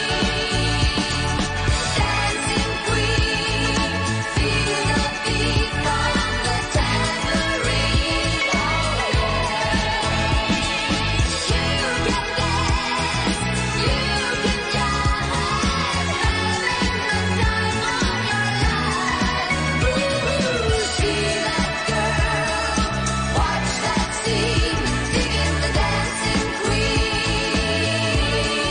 Dancing queen, feel the beat from the tambourine. Oh yeah, you can dance, you can jive, having the time of your life. Ooh, see that girl, watch that scene, digging the dancing queen.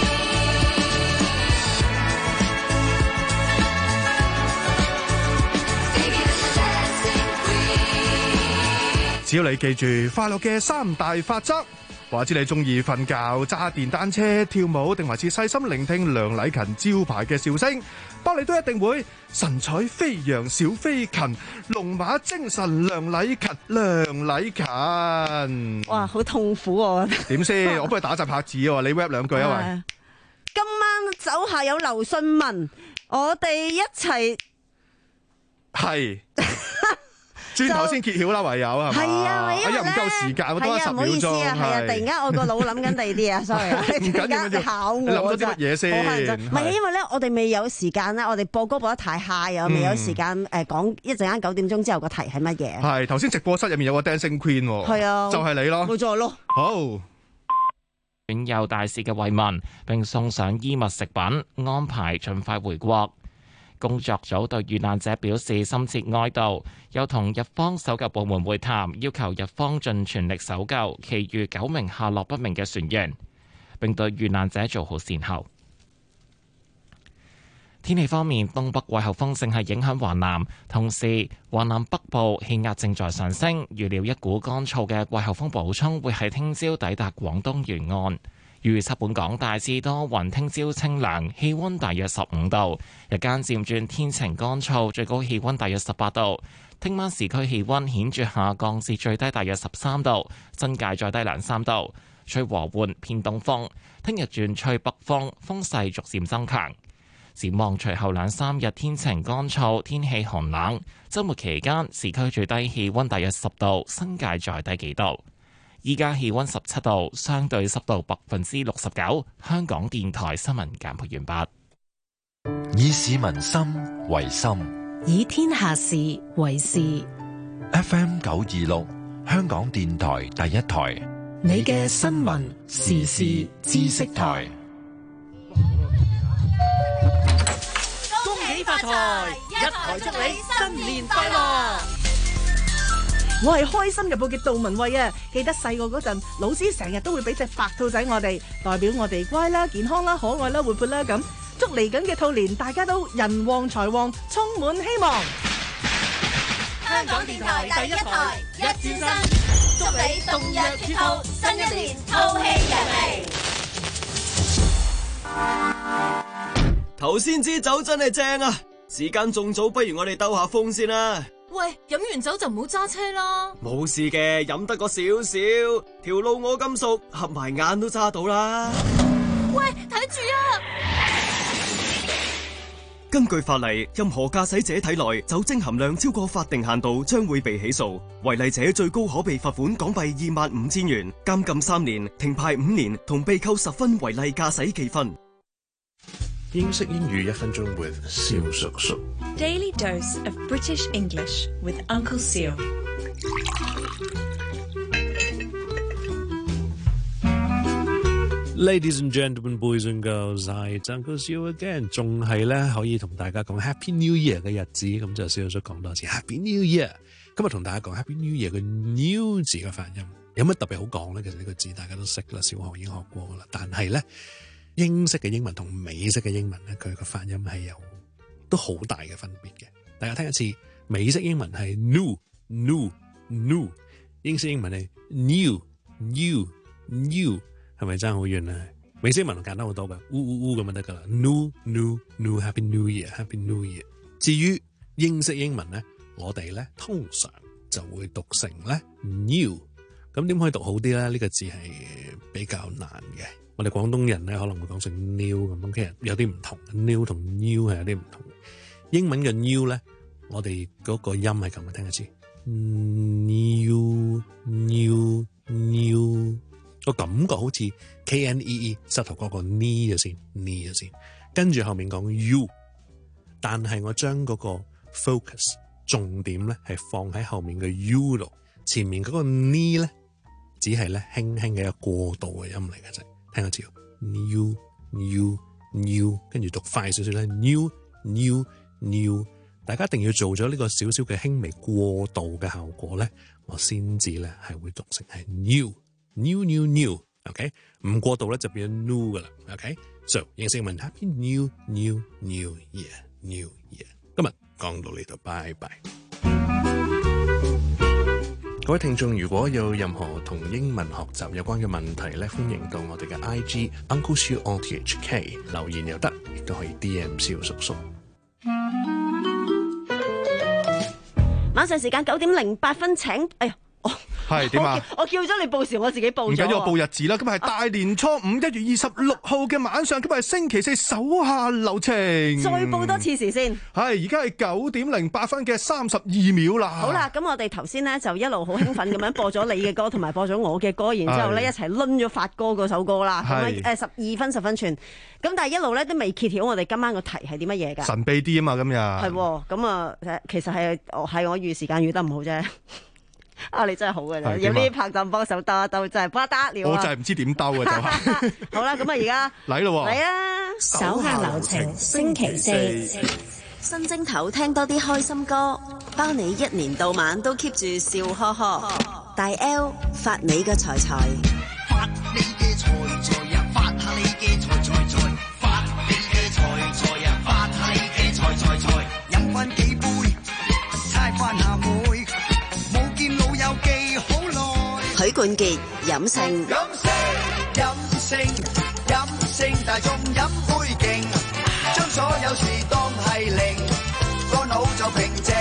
只要你記住快樂嘅三大法則，話知你中意瞓覺、揸電單車、跳舞，定還是細心聆聽梁禮勤招牌嘅笑聲，包你都一定會神采飛揚小飛禽，龍馬精神梁禮勤，梁禮勤。 哇，好痛苦喎！ 點先？我幫你打集拍子喎，你 rap 兩句啊喂！ 今晚酒下有劉信文，我哋一齊係。轉頭先揭曉啦，唯有係嘛？ 係啊，因為又唔夠時間，我多十係啊，唔好意思啊，係啊，突然間我個腦諗緊第二啲啊，sorry 啊， 唔緊要，唔緊要。 考我你諗咗啲乜嘢先？ 唔係，因為咧，我哋未有時間咧，我哋播歌播得太 high 啊，未有時間誒講一陣間九點鐘之後個題係乜嘢？ 係頭先直播室入面有個 Dancing Queen 喎， 係啊， 就係你咯， 冇錯咯。 好。 院友大使嘅慰問，並送上衣物食品，安排盡快回國。工作組對遇難者表示深切哀悼，又同日方搜救部門會談，要求日方盡全力搜救其餘九名下落不明嘅船員，並對遇難者做好善後。天氣方面，東北季候風正係影響華南，同時華南北部氣壓正在上升，預料一股乾燥嘅季候風補充會喺聽朝抵達廣東沿岸。預測本港大致多雲，聽朝清涼，氣溫大約十五度，日間漸轉天晴乾燥，最高氣溫大約十八度。聽晚市區氣溫顯著下降至最低大約十三度，新界再低兩三度，吹和緩偏東風。聽日轉吹北風，風勢逐漸增強。展望隨後兩三日天晴乾燥，天氣寒冷。週末期間市區最低氣溫大約十度，新界再低幾度。依家氣溫十七度，相對濕度百分之六十九。香港電台新聞簡報完畢。 以市民心為心， 以天下事為事。 F M 九二六，香港電台第一台， 你嘅新聞時事知識台。 恭喜發財，一台祝你新年快樂。 我係開心日報嘅杜文慧啊！記得細個嗰陣，老師成日都會俾隻白兔仔我哋，代表我哋乖啦、健康啦、可愛啦、活潑啦咁。祝嚟緊嘅兔年，大家都人旺財旺，充滿希望。 香港電台第一台，一轉身，祝你動若脫兔，新一年兔氣揚眉。 頭先支酒真係正啊！時間仲早，不如我哋兜下風先啦。 喂，飲完酒就唔好揸車啦。 冇事嘅，飲得個少少，條路我咁熟，合埋眼都揸到啦。 喂，睇住啊！ 根據法例，任何駕駛者體內酒精含量超過法定限度，將會被起訴。違例者最高可被罰款港幣二萬五千元、監禁三年、停牌五年，同被扣十分違例駕駛記分。 英式英語一分鐘 with 蕭叔叔。 Daily dose of British English with Uncle Seal。 Ladies and gentlemen, boys and girls, hi, it's Uncle Seal again。仲係咧可以同大家講 Happy New Year 嘅日子，咁就蕭叔講多次 Happy New Year。今日同大家講 Happy New Year 嘅 New 字嘅發音，有乜特別好講咧？其實呢個字大家都識啦，小學已經學過噶啦，但係咧。英式嘅英文同美式嘅英文咧，佢個發音係有都好大嘅分別嘅。大家聽一次，美式英文係 new new new， 英式英文係 new new new， 係咪爭好遠啊？ 美式文簡單好多嘅，嗚嗚嗚咁就得噶啦。New New New Happy New Year Happy New Year。至於英式英文咧，我哋咧通常就會讀成咧 new。咁點可以讀好啲咧？呢、呢個字係比較難嘅。我哋廣東人咧可能會講成 new 咁，其實有啲唔同。new 同 new 係有啲唔同。英文嘅 new 咧，我哋嗰個音係咁嘅，聽一次 new new new。個感覺好似 K N E E 膝頭嗰個 knee 咗先 knee 咗先，跟住後面講 U， 但係我將嗰個 focus 重點咧係放喺後面嘅 U 度，前面嗰個 knee 咧只係咧輕輕嘅一個過渡嘅音嚟嘅啫。聽下知 new new new， 跟住讀快少少咧 new new new， 大家一定要做咗呢個少少嘅輕微過渡嘅效果咧，我先至咧係會讀成係 new。New new new，OK， 唔過度咧就變咗 new 噶啦 ，OK，so 英式英文 Happy New New New Year New Year， 今日講到呢度，拜拜。 各位聽眾，如果有任何同英文學習有關嘅問題咧，歡迎到我哋嘅 I G Uncle Siu O T H K 留言又得，亦都可以 D M 蕭叔叔。 晚上時間九點零八分，請，哎呀。 係點啊？ 我叫咗你報時，我自己報咗。 唔緊要，我報日子啦。今日係大年初五，一月二十六號嘅晚上。今日係星期四，手下留情。 再報多次時先。 係而家係九點零八分嘅三十二秒啦。 好啦，咁我哋頭先咧就一路好興奮咁樣播咗你嘅歌，同埋播咗我嘅歌，然之後咧一齊掄咗發哥嗰首歌啦。咁誒十二分十分寸。咁但係一路咧都未揭曉我哋今晚個題係啲乜嘢㗎？ 神秘啲啊嘛，今日。 係咁啊，其實係係我預時間預得唔好啫。啊！你真係好嘅啫，有啲拍檔幫手兜一兜，真係不得了。 我就係唔知點兜嘅就係。 好啦，咁啊而家嚟咯， 嚟啊！ 手下留情，星期四新正頭聽多啲開心歌，包你一年到晚都 keep 住笑呵呵。大 L 發你嘅財財， 發你嘅財財啊！發下你嘅財財財，發你嘅財財啊！發下你嘅財財財，飲翻幾杯，猜翻下妹。 許冠傑飲勝， 飲勝飲勝飲勝，大眾飲杯勁，將所有事當係零，個腦就平靜。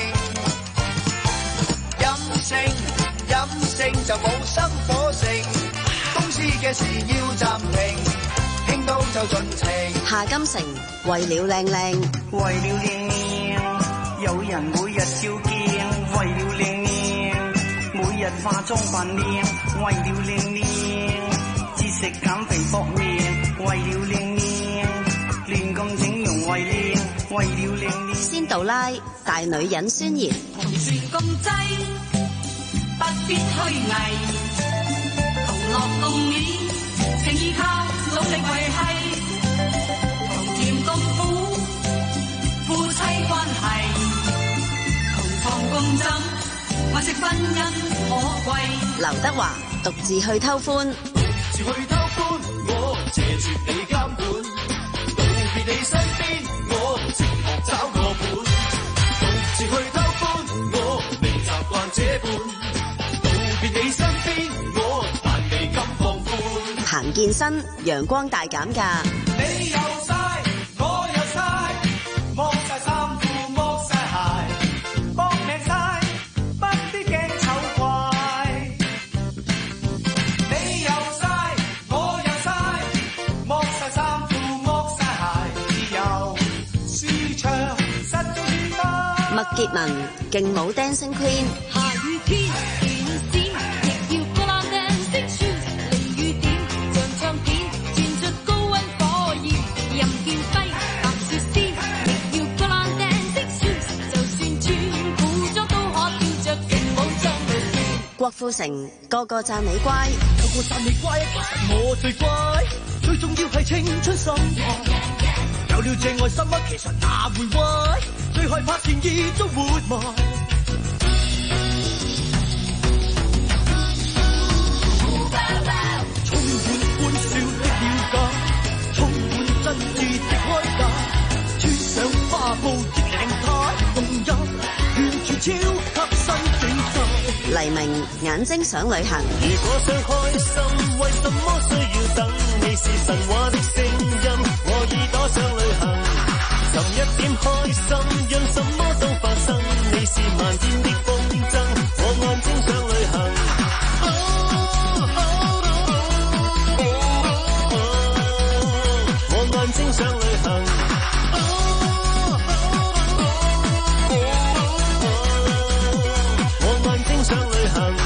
飲勝飲勝就冇生火性，公司嘅事要暫停，傾到就盡情。 夏金城為了靚靚， 為了靚靚，有人每日照鏡，為了靚靚。每日化妝扮靚，為了靚靚，節食減肥搏命，為了靚靚，亂咁整容為靚，為了靚靚。 仙杜拉大女人宣言， 同船共濟，不必虛偽，同樂共勉，情義靠努力維繫，同甜共苦，夫妻關係，同床共枕。愛惜婚姻可貴。 劉德華獨自去偷歡， 獨自去偷歡，我謝絕你監管，道別你身邊，我寂寞找個伴。獨自去偷歡，我未習慣這般，道別你身邊，我但未敢放寬。 行健身，陽光大減價。 你有晒，我有晒，剝晒衫褲，剝晒鞋，搏命晒。 麥潔文勁舞 Dancing Queen， 下雨天電閃，亦要個冷 Dancing Shoes， 淋雨點像唱片，轉出高溫火焰，任劍揮白雪仙，亦要個冷 Dancing Shoes， 就算穿古裝都可跳着勁舞將佢變。 郭富城個個讚你乖， 個個讚你乖，其實我最乖，最重要係青春心態。有了這愛心啊，其實哪會壞？最害怕善意遭活埋。充滿歡笑的了解，充滿真摯的開解，穿上花布的領帶，動入完全超級新境界。 黎明眼睛想旅行。 如果想開心，為什麼需要等你？ 你是神話的聲音，我耳朵想旅行，尋一點開心，讓什麼都發生。你是漫天的風箏，我眼睛想旅行。哦哦哦哦哦、我眼睛想旅行。哦哦哦哦、我眼睛想旅行。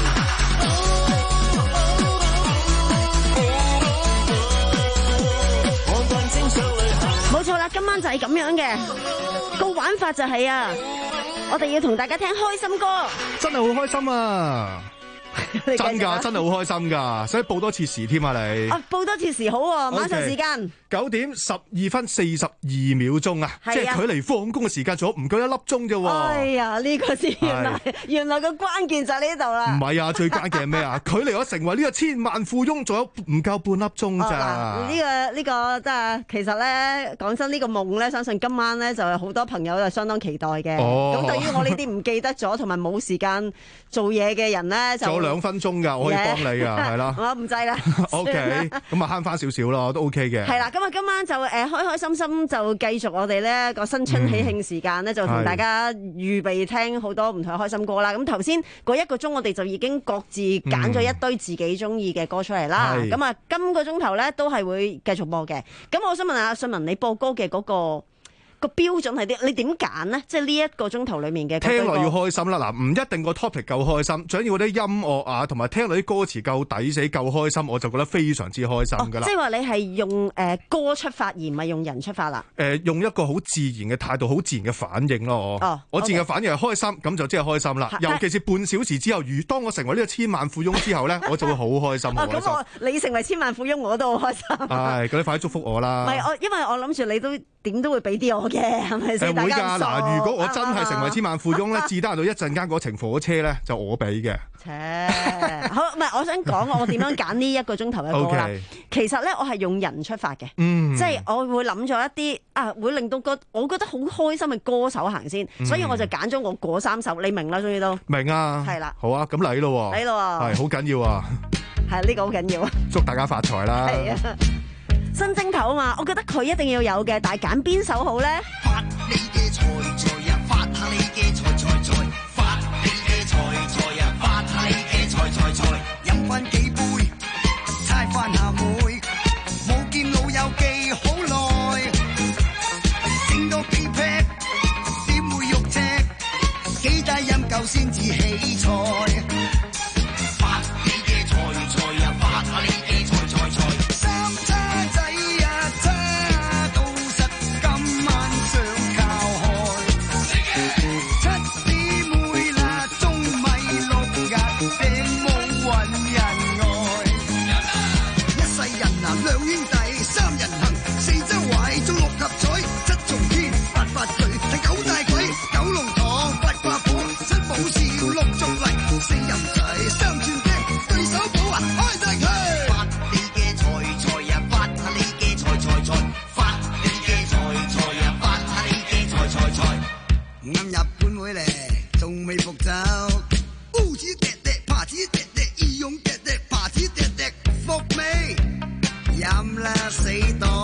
冇錯啦，今晚就係咁樣嘅個玩法就係啊，我哋要同大家聽開心歌， 真係好開心啊！真㗎，真係好開心㗎，所以報多次時添啊你。 啊，報多次時好喎，晚上時間九點十二分四十二秒鐘啊，即係距離放工嘅時間仲有唔夠一粒鐘啫喎。 哎呀，呢個先原來原來個關鍵就喺呢度啦。 唔係啊，最關鍵係咩啊？距離我成為呢個千萬富翁仲有唔夠半粒鐘咋？ 呢個呢個真係其實咧，講真呢個夢咧，相信今晚咧就係好多朋友就相當期待嘅。咁對於我呢啲唔記得咗同埋冇時間做嘢嘅人咧，就仲有兩分鐘㗎，我可以幫你啊，係啦。 我唔制啦。 O K，咁啊慳翻少少咯，都 O K 嘅。 係啦，咁啊今晚就誒開開心心就繼續我哋咧個新春喜慶時間咧，就同大家預備聽好多唔同嘅開心歌啦。咁頭先嗰一個鐘我哋就已經各自揀咗一堆自己中意嘅歌出嚟啦。咁啊，今個鐘頭咧都係會繼續播嘅。咁我想問下信文，你播歌嘅嗰個個標準係啲，你點揀呢？即係呢一個鐘頭裡面嘅聽落要開心啦，嗱唔一定個 topic 夠開心，最緊要嗰啲音樂啊，同埋聽落啲歌詞夠抵死、夠開心，我就覺得非常之開心㗎啦。 即係話你係用誒歌出發，而唔係用人出發啦。 誒用一個好自然嘅態度，好自然嘅反應咯。 哦， 我自然嘅反應係開心，咁就即係開心啦。尤其是半小時之後，如當我成為呢個千萬富翁之後咧，我就會好開心。 哦，咁我你成為千萬富翁，我都好開心。 係，咁你快啲祝福我啦。 唔係我，因為我諗住你都點都會俾啲我嘅，係咪先？ 會㗎嗱，如果我真係成為千萬富翁咧，至得到一陣間嗰程火車咧，就我俾嘅。 切，好唔係，我想講我點樣揀呢一個鐘頭嘅歌啦。Okay. 其實咧，我係用人出發嘅，嗯、即係我會諗咗一啲啊，會令到個我覺得好開心嘅歌手行先，嗯、所以我就揀咗我嗰三首，你明啦，終於都明啊， 係啦， 好啊，咁嚟咯， 嚟咯， 係好緊要啊， 係呢、呢個好緊要啊， 祝大家發財啦， 係啊，新正頭啊嘛，我覺得佢一定要有嘅，但係揀邊首好咧？ 發你嘅財財啊，發下你嘅財財財，發你嘅財財啊，發下你嘅財財財，飲翻幾杯，猜翻下妹，冇見老友記好耐，整多幾劈，點會肉赤，幾大飲夠先至起菜，發你嘅財財啊，發下你嘅財財財，三叉仔啊，叉到實今晚上靠海，七姊妹啦，中米六日並冇揾人愛，一世人男兩兄弟三人行，四周圍中六合彩，七重天八發聚，係九大鬼九龍塘八卦火，七寶笑六足嚟，四人仔三串釘，對手寶啊開大佢。發你嘅財財啊，發下你嘅財財財，發你嘅財財啊，發下你嘅財財財。啱日本會嚟，仲未復走。烏子滴滴，扒子滴滴，義勇滴滴，扒子滴滴，復未？飲啦死黨。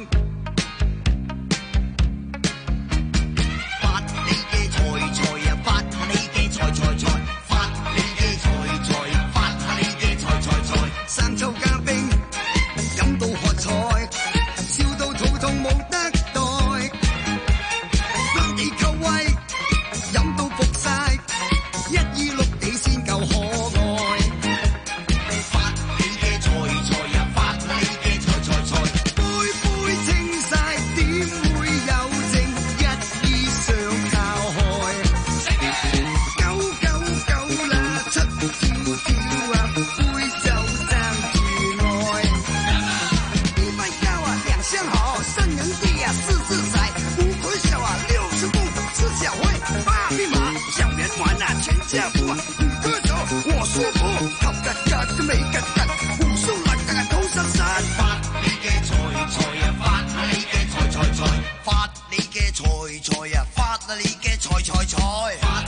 發你嘅財財啊，發下你嘅財財財，發你嘅財財啊，發下你嘅財財財。生抽加冰，飲到喝彩，笑到肚痛冇得代。落地扣位，飲到服晒，一二六地先夠可愛。發你嘅財財啊，發你嘅財財財，杯杯清晒，點會有剩一二上靠海？九九九啦，七跳跳啊，杯就爭住愛。一百幺啊，兩相好，三人地啊，四四彩，五魁小啊，六十步，吃小會，八匹馬，小人玩啊，全家福啊，女歌手我舒服，頭格格都未吉吉，胡鬚立格頭濕濕。發你嘅財財啊，發下你嘅財財財，發你嘅財財啊，發下你嘅財財財。 就借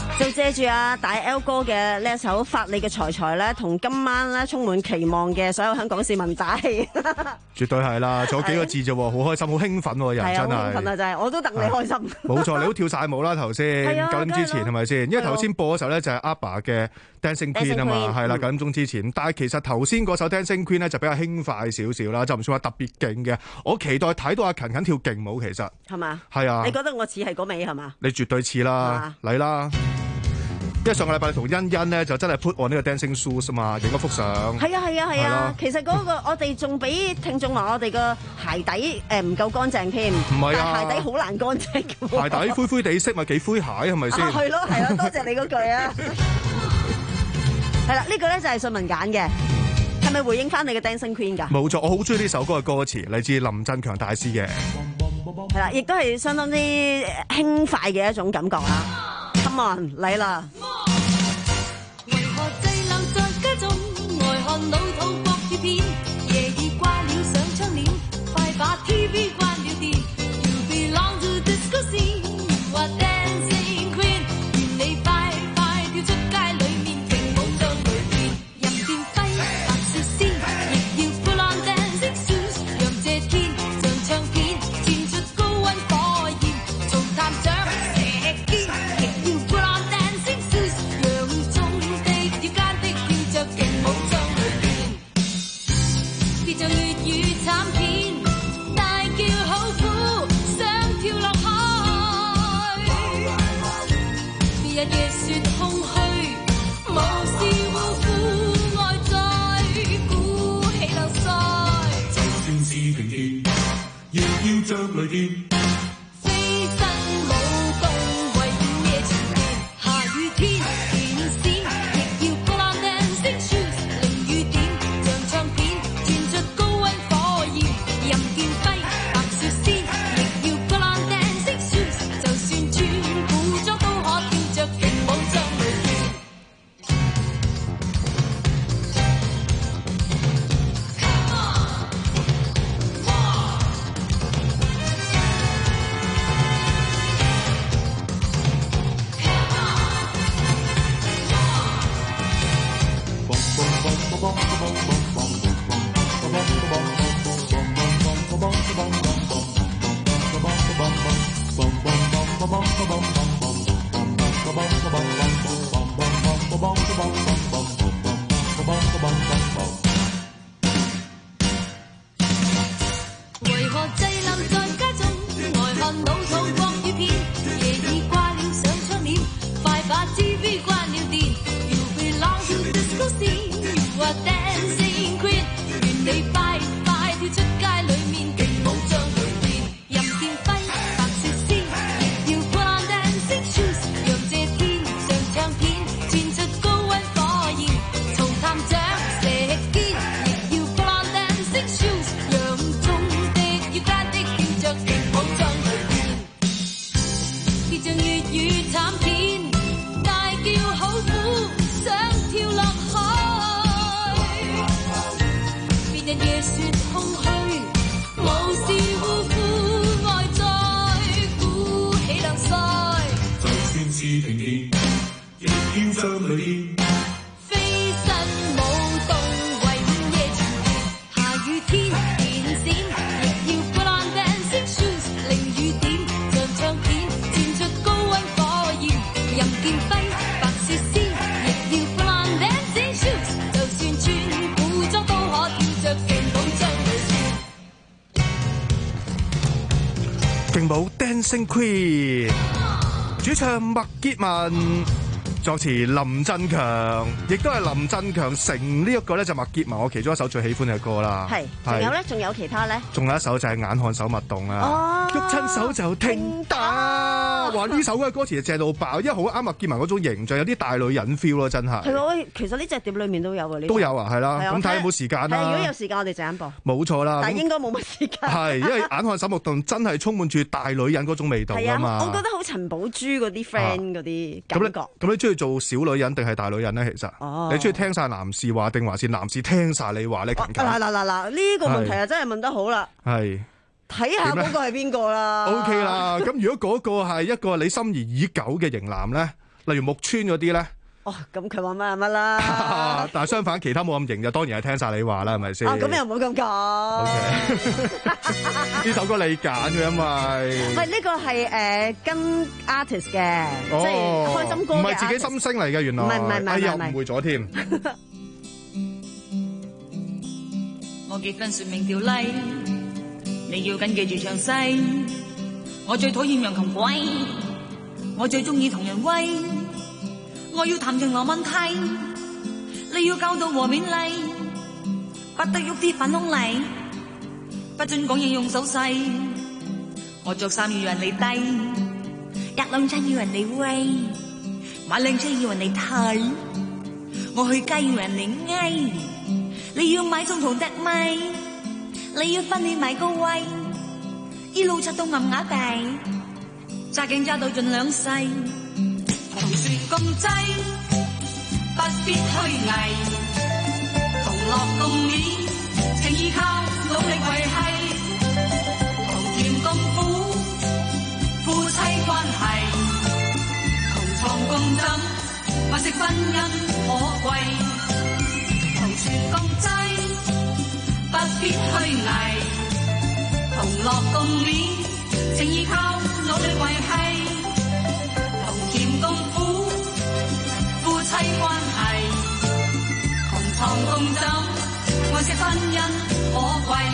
借住啊大 L 哥嘅呢一首發你嘅財財咧，同今晚咧充滿期望嘅所有香港市民打氣。 絕對係啦，仲有幾個字啫，好開心，好興奮喎，人係啊， 真好興奮係。 啊，真係我都戥你開心。 冇錯，你都跳晒舞啦頭先， 係啊九點之前係咪先？因為頭先播嗰首咧就係 ABBA 嘅 Dancing Queen 啊嘛， Dancing Queen， 係啦， 嗯九點鐘之前。但係其實頭先嗰首 Dancing Queen 咧就比較輕快少少啦，就唔算話特別勁嘅。我期待睇到阿勤勤跳勁舞，其實係嘛？ 係啊你覺得我似係嗰尾係嘛？ 你絕對似啦，嚟啦！因為上個禮拜你同欣欣咧就真係 put on 呢個 dancing shoes 啊嘛，影嗰幅相。 係啊係啊係係啊咯！ 其實嗰個我哋仲俾聽眾話我哋個鞋底誒唔夠乾淨添，唔係啊鞋底好難乾淨嘅喎。 鞋底灰灰地色咪幾灰鞋係咪先？ 啊係咯係咯，多謝你嗰句啊！係啦，呢個咧就係信文揀嘅，係咪回應翻你嘅 Dancing Queen 㗎？ 冇錯，我好中意呢首歌嘅歌詞，嚟自林振強大師嘅。 係啦，亦都係相當之輕快嘅一種感覺啦。Come on，嚟啦！ 為何滯留在家中，呆看老土國語片，夜已掛了上窗簾，快把 T V 關了電。You belong to disco scene，或 dancing queen，願你快快跳出街裏面，勁舞將裏面，任劍揮白雪仙，亦要 full on dancing shoes，讓這天像唱片，濺出高溫火焰，從探長射箭，亦要 full on dancing shoes，洋中的腰間的跳着勁舞將裏面，別像粵語慘片，大叫好苦，想跳落海，別日夜雪空虛，無視護膚愛在鼓起流腮， 就算是停電，亦要着雷電。 飛身舞動為午夜前面，下雨天電閃，亦要 full on dancing shoes，淋雨點像唱片，濺出高溫火焰，任劍揮白雪仙，亦要 full on dancing shoes，就算穿古裝都可跳着勁舞將裏面。為何滯留在家中，呆看老土國語片，夜已掛了上窗簾，快把 T V 關了電。You belong to disco scene，you are dancing queen，願你快快跳出街裏面，勁舞將裏面，任劍揮白雪仙，亦要 full on dancing shoes，讓這天像唱片，濺出高溫火焰，從探長射箭，亦要 full on dancing shoes，洋中的腰間的跳着勁舞將裏面，別像粵語慘片，大叫好苦，想跳落海，別日夜雪空虛，無視護膚愛在鼓起流腮， 就算是停電，亦要着雷電。 飛身舞動為午夜前面，下雨天電閃，亦要 full on dancing shoes，淋雨點像唱片，濺出高溫火焰，任劍揮白雪仙，亦要 full on dancing shoes，就算穿古裝都可跳着勁舞將裏面。 勁舞 Dancing Queen，主唱麥潔文，作詞林振強，亦都係林振強成呢一個咧就麥潔文我其中一首最喜歡嘅歌啦。 係，仲有咧，仲有其他咧？ 仲有一首就係眼看手勿動啊， 哦喐親手就聽打。哇！呢首嘅歌詞就正到爆，因為好啱麥潔文嗰種形象，有啲大女人 feel 咯，真係。 係喎，喂其實呢隻碟裏面都有啊，呢都有啊，係啦。 係啊咁睇下有冇時間係啊，如果有啦。 時間我哋就咁播。 冇錯啦。咁但係應該冇乜時間。 係，因為眼看手勿動真係充滿住大女人嗰種味道係啊嘛。 啊，我覺得好陳寶珠嗰啲 friend 嗰啲感咁你覺。 咁你中意做小女人定係大女人咧？其實， 哦你中意聽晒男士話定還是男士聽晒你話咧？勤勤嗱嗱嗱嗱，呢個問題啊真係問得好啦， 係睇下嗰個係邊個啦。 OK 啦。咁如果嗰個係一個你心儀已久嘅型男咧， 例如木村嗰啲咧。 哦，咁佢話乜係乜啦。 但係相反，其他冇咁型就當然係聽晒你話啦，係咪先？ 啊，咁又冇咁講。 呢首歌你揀嘅，因為喂，呢個係誒跟 artist 嘅，即係開心歌嘅。 唔係自己心聲嚟嘅，原來。 唔係唔係唔係。 哎呀，誤會咗添。 我結婚說明條例，你要緊記住詳細。我最討厭羊同鬼，我最中意同人威。我要談情羅問題，你要教導和勉勵，不得喐啲反窿嚟，不准講嘢用手勢。我着衫要人哋低，一兩餐要人哋喂，買靚車要人哋睇，我去街要人哋嗌。你要買餸同隻米，你要分你買個位，一路插到暗啞鼻，揸頸揸到盡兩世。同船共濟，不必虛偽，同樂共勉，情義靠努力維繫，同甜共苦，夫妻關係，同床共枕，物色婚姻可貴。同船共濟，不必虛偽，同樂共勉，情義靠努力維繫。甜共苦，夫妻關係，同床共枕，愛惜婚姻可貴。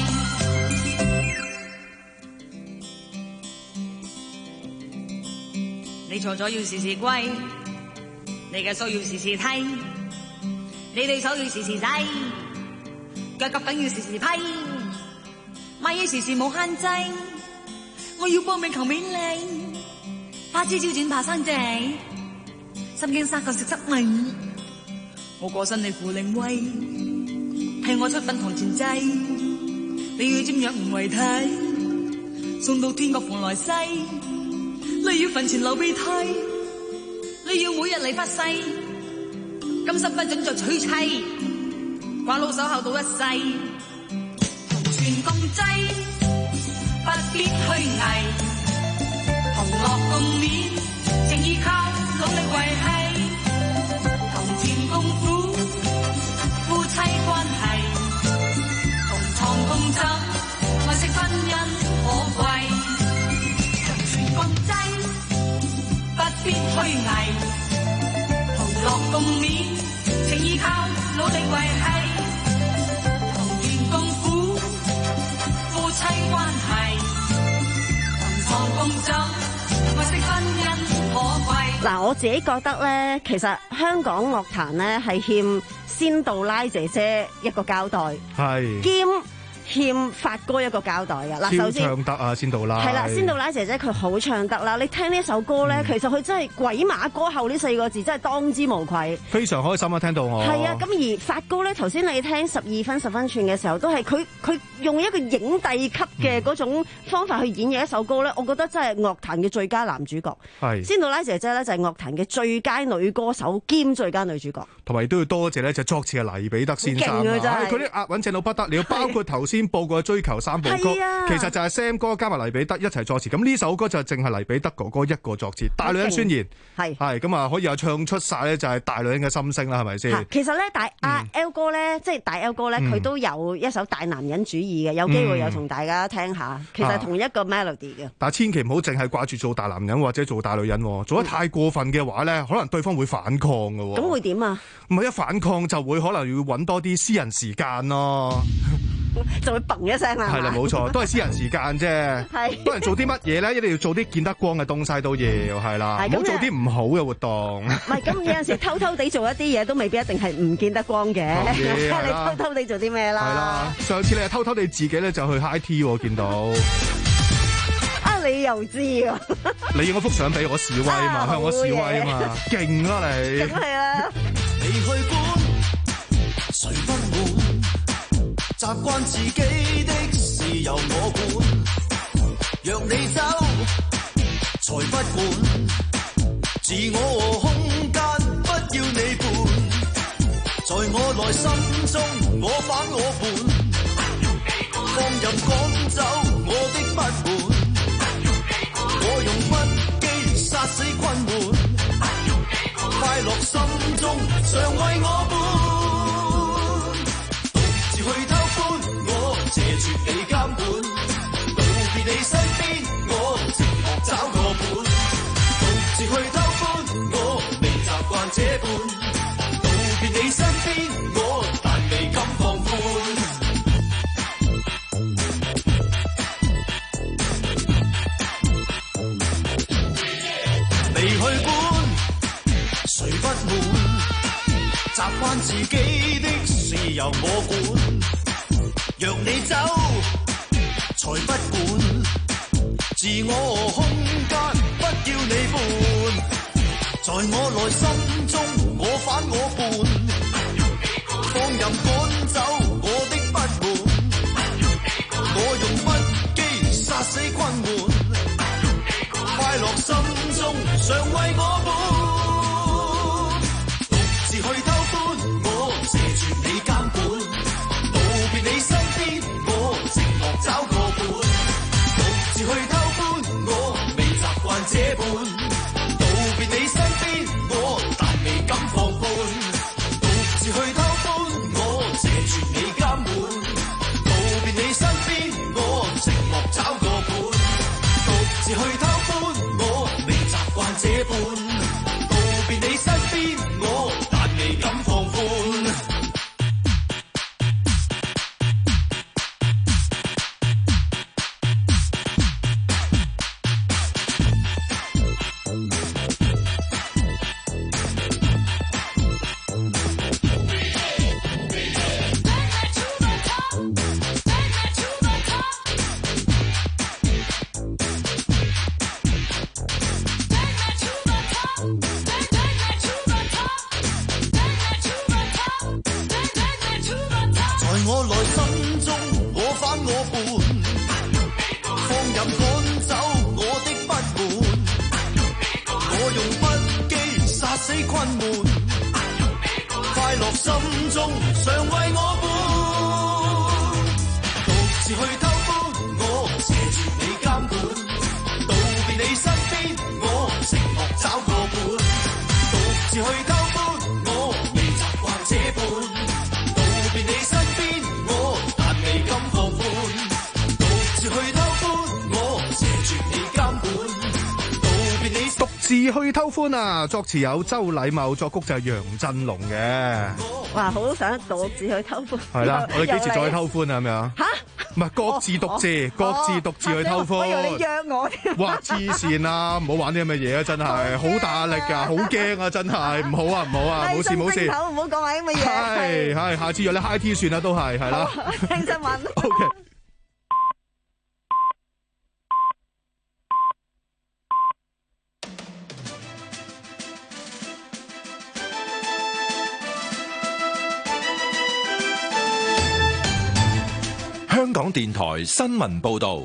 你錯咗要時時歸，你嘅手要時時睇，你對手要時時睇，腳夾緊要時時批，買嘢時時冇限制，我要幫你求美麗。花枝招展爬山仔，心驚沙角食則命。我過身你扶靈威，替我出殯堂前祭。你要瞻仰唔遺體，送到天國蓬萊西。你要墳前流鼻涕，你要每日嚟發誓，今生不准再娶妻，寡佬守候到一世。同船共濟，不必虛偽。同樂共勉，情義靠努力維繫，同甜共苦，夫妻關係，同床共枕，愛惜婚姻可貴。同船共濟，不必虛偽，同樂共勉，情義靠努力維繫，同甜共苦，夫妻關係，同床共枕。 嗱，我自己覺得咧，其實香港樂壇咧係欠仙杜拉姐姐一個交代， 係兼欠發哥一個交代嘅。嗱，首先唱得啊，仙杜拉係啦，仙杜拉姐姐佢好唱得啦。你聽呢首歌咧，嗯、其實佢真係鬼馬歌后呢四個字真係當之無愧， 非常開心啊！聽到我係啊，咁而發哥咧，頭先你聽十二分十分寸嘅時候，都係佢佢用一個影帝級嘅嗰種方法去演繹一首歌咧，我覺得真係樂壇嘅最佳男主角。係仙杜拉姐姐咧就係樂壇嘅最佳女歌手兼最佳女主角，同埋都要多謝咧就作詞嘅黎彼得先生啊！佢啲押韻正到不得了，包括頭先報過追求三部曲，其實就係 Sam 哥加埋黎彼得一齊作詞。咁呢首歌就淨係黎彼得哥哥一個作詞，大女人宣言係係咁啊，可以有唱出晒咧就係大女人嘅心聲啦，係咪先？其實咧大阿 L 哥咧，即係大 L 哥咧，佢都有一首大男人主義嘅，有機會有同大家聽下。其實同一個 melody 嘅。但係千祈唔好淨係掛住做大男人或者做大女人，做得太過分嘅話咧，可能對方會反抗㗎。咁會點啊？唔係一反抗就會可能要揾多啲私人時間咯。就會嘣一聲啦，係啦，冇錯，都係私人時間啫。係，多人做啲乜嘢咧？一定要做啲見得光嘅東西都要，係啦，唔好做啲唔好嘅活動。唔係，咁有陣時偷偷地做一啲嘢，都未必一定係唔見得光嘅。你偷偷地做啲咩啦？係啦，上次你係偷偷地自己咧就去 high tea 喎，見到。啊，你又知啊？你要我幅相俾我示威嘛，向我示威啊嘛，勁啊你！梗係啦。你去管，誰不滿？習慣自己的事由我管，若你走才不管，自我和空間不要你伴，在我內心中我反我叛，放任趕走我的不滿，我用不羈殺死困悶。 心中常為我伴，獨自去偷歡，我謝絕你監管，道別你身邊，我寂寞找個伴，獨自去偷歡，我未習慣這般，道別你身邊，我但未敢放寬。你去管，誰不滿？習慣自己的事由我管。若你走，才不管。自我空間不要你伴。在我內心中，我反我叛。放任趕走我的不滿。我用不羈殺死困悶。快樂心中常為我伴，獨自去偷歡，我謝絕你監管，道別你身邊，我寂寞找個伴，獨自去偷歡，我未習慣這般，道別你身邊，我但未敢放寬，獨自去偷歡，我謝絕你監管，道別你身邊，我寂寞找個伴，獨自去偷歡。這般道別你身邊，我但未敢放寬。我內心中，我反我叛，放任趕走我的不滿，我用不羈殺死困悶，快樂心中常為我伴，獨自去偷歡，我謝絕你監管，道別你身邊，我寂寞找個伴，獨自去偷歡，我未習慣這般，道別你身邊。獨自去偷歡啊！作詞有周禮茂，作曲就係楊振龍嘅。 哇，好想獨自去偷歡。 係啦，我哋幾時再去偷歡啊？係咪啊？吓，唔係各自獨自，各自獨自去偷歡。 我以為你約我添。 哇，黐線啊！唔好玩啲咁嘅嘢啊！真係好大壓力㗎，好驚啊！真係唔好啊，唔好啊，冇事冇事。 唔好講埋啲咁嘅嘢。 係係，下次約你 high tea 算啦，都係係啦。 聽新聞。 O K。 香港電台新聞報道，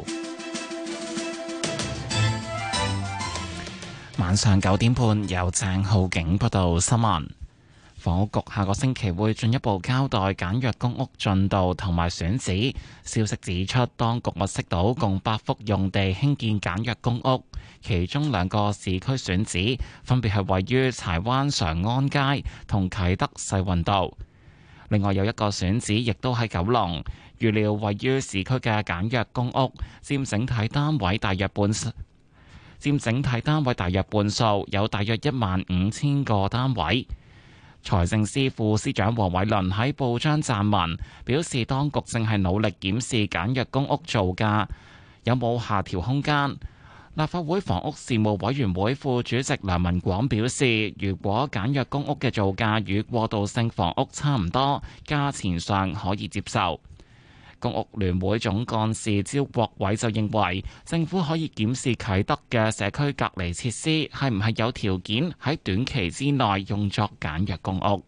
晚上九點半由鄭浩景報道新聞。房屋局下個星期會進一步交代簡約公屋進度同埋選址。消息指出，當局物色到共八幅用地興建簡約公屋，其中兩個市區選址分別係位於柴灣常安街同啟德世運道。另外有一個選址亦都喺九龍。預料位於市區嘅簡約公屋佔整體單位大約半，佔整體單位大約半數，有大約一萬五千個單位。財政司副司長黃偉綸喺報章撰文，表示當局正係努力檢視簡約公屋造價有冇下調空間。立法會房屋事務委員會副主席梁文廣表示，如果簡約公屋嘅造價與過渡性房屋差唔多，價錢上可以接受。公屋聯會總幹事招國偉就認為，政府可以檢視啟德嘅社區隔離設施係唔係有條件喺短期之內用作簡約公屋。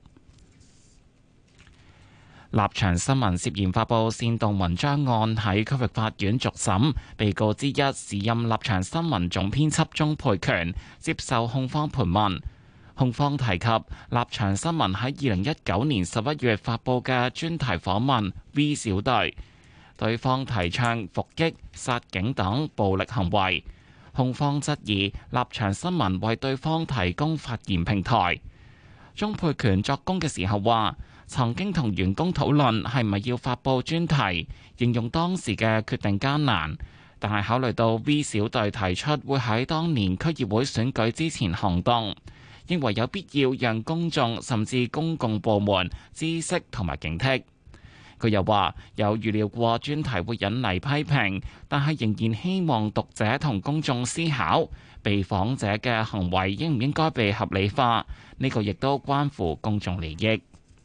立場新聞涉嫌發布煽動文章案喺區域法院續審，被告之一時任立場新聞總編輯鍾沛權接受控方盤問。控方提及立場新聞喺二零一九年十一月發布嘅專題訪問 V 小隊，對方提倡伏擊、殺警等暴力行為。控方質疑立場新聞為對方提供發言平台。 鍾沛權作供嘅時候話，曾經同員工討論係咪要發佈專題，形容當時嘅決定艱難，但係考慮到 V 小隊提出會喺當年區議會選舉之前行動，認為有必要讓公眾甚至公共部門知悉同埋警惕。佢又話有預料過專題會引嚟批評，但係仍然希望讀者同公眾思考被訪者嘅行為應唔應該被合理化，呢個亦都關乎公眾利益。